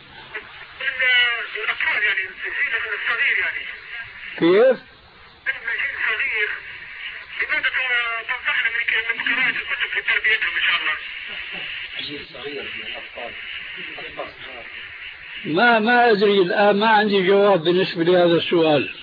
الأطفال يعني الجيل الصغير يعني. كيف؟ الجيل الصغير لماذا تنصحنا من قراءة الكتب في تربيتهم إن شاء الله؟ الجيل الصغير من الأطفال. ما ما أدري الآن، ما عندي جواب بالنسبة لهذا السؤال.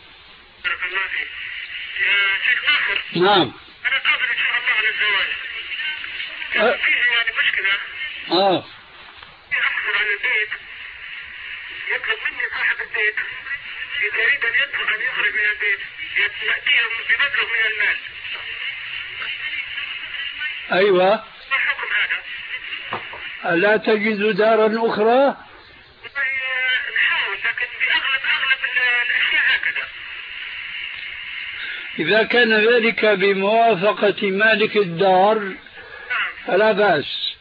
نعم. أنا قادر إن شاء الله على الزواج. كان فيه يعني مشكلة. آه. يحصل على البيت، يطلب مني صاحب البيت إذا يريد أن يدخل أن يخرج من البيت يأتيهم بمبلغ من المال. أيوة. ما حكم هذا؟ ألا تجد دارا أخرى؟ نحاول، لكن بأغلب أغلب الأشياء هكذا. إذا كان ذلك بموافقة مالك الدار فلا بأس.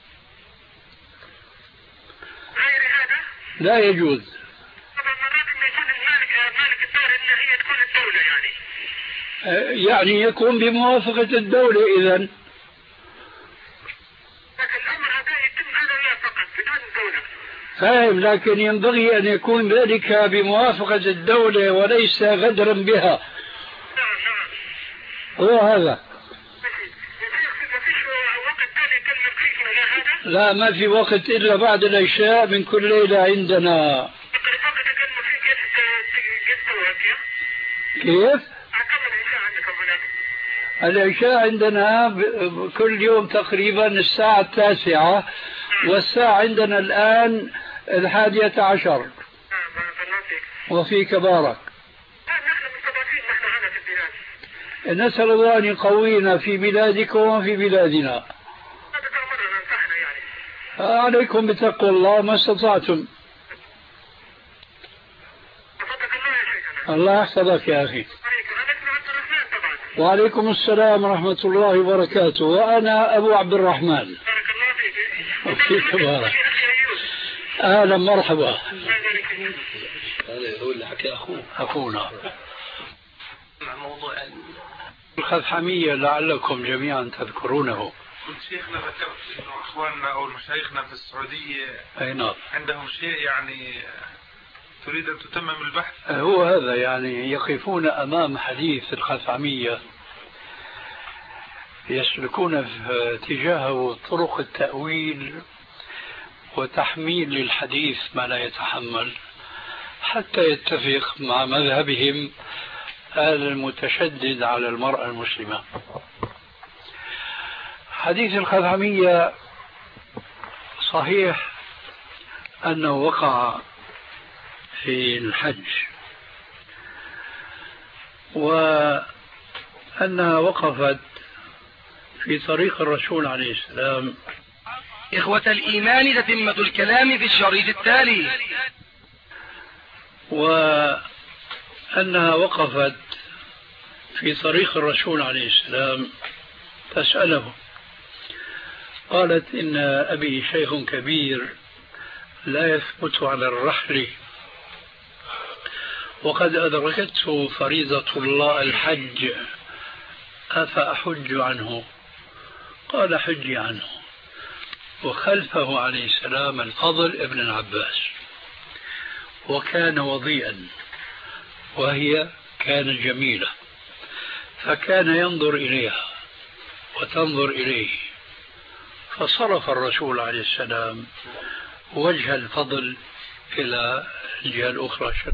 غير هذا؟ لا يجوز. طبعا مرات إنه يكون المالك مالك الدار إن هي تكون الدولة يعني. يعني يكون بموافقة الدولة إذن. لكن الأمر هذا يتم هذا لا فقط بدون الدولة. فاهم، لكن ينبغي أن يكون ذلك بموافقة الدولة وليس غدرا بها. هو هذا. لا ما في وقت إلا بعد العشاء من كل ليلة عندنا. كيف؟ العشاء عندنا كل يوم تقريبا الساعة التاسعة، والساعة عندنا الآن الحادية عشر. وفيك بارك. نسأل الله أن يقوينا في بلادكم وفي بلادنا. عليكم بتقوى الله ما استطعتم. الله يحفظك يا أخي. وعليكم السلام ورحمة الله وبركاته. وأنا أبو عبد الرحمن. وفيك بارك. أهلا مرحبا. هذا هو اللي حكى أخوه أخونا. مع موضوع الخثعمية لعلكم جميعا تذكرونه. شيخنا ذكرت انه اخواننا او مشايخنا في السعودية اي نعم عندهم شيء يعني تريد ان تتمم البحث. هو هذا يعني يقفون امام حديث الخثعمية يسلكون في اتجاهه طرق التأويل وتحميل للحديث ما لا يتحمل حتى يتفق مع مذهبهم المتشدد على المرأة المسلمة. حديث الخثعمية صحيح أنه وقع في الحج، وأنها وقفت في طريق الرسول عليه السلام. إخوة الإيمان تتمة الكلام في الشريط التالي. وأنها وقفت في طريق الرسول عليه السلام تسأله، قالت إن أبي شيخ كبير لا يثبت على الرحل، وقد أدركته فريضة الله الحج، أفأحج عنه؟ قال حجي عنه. وخلفه عليه السلام الفضل ابن العباس، وكان وضيئا وهي كان جميلة، فكان ينظر إليها وتنظر إليه، فصرف الرسول عليه السلام وجه الفضل إلى الجهة الأخرى.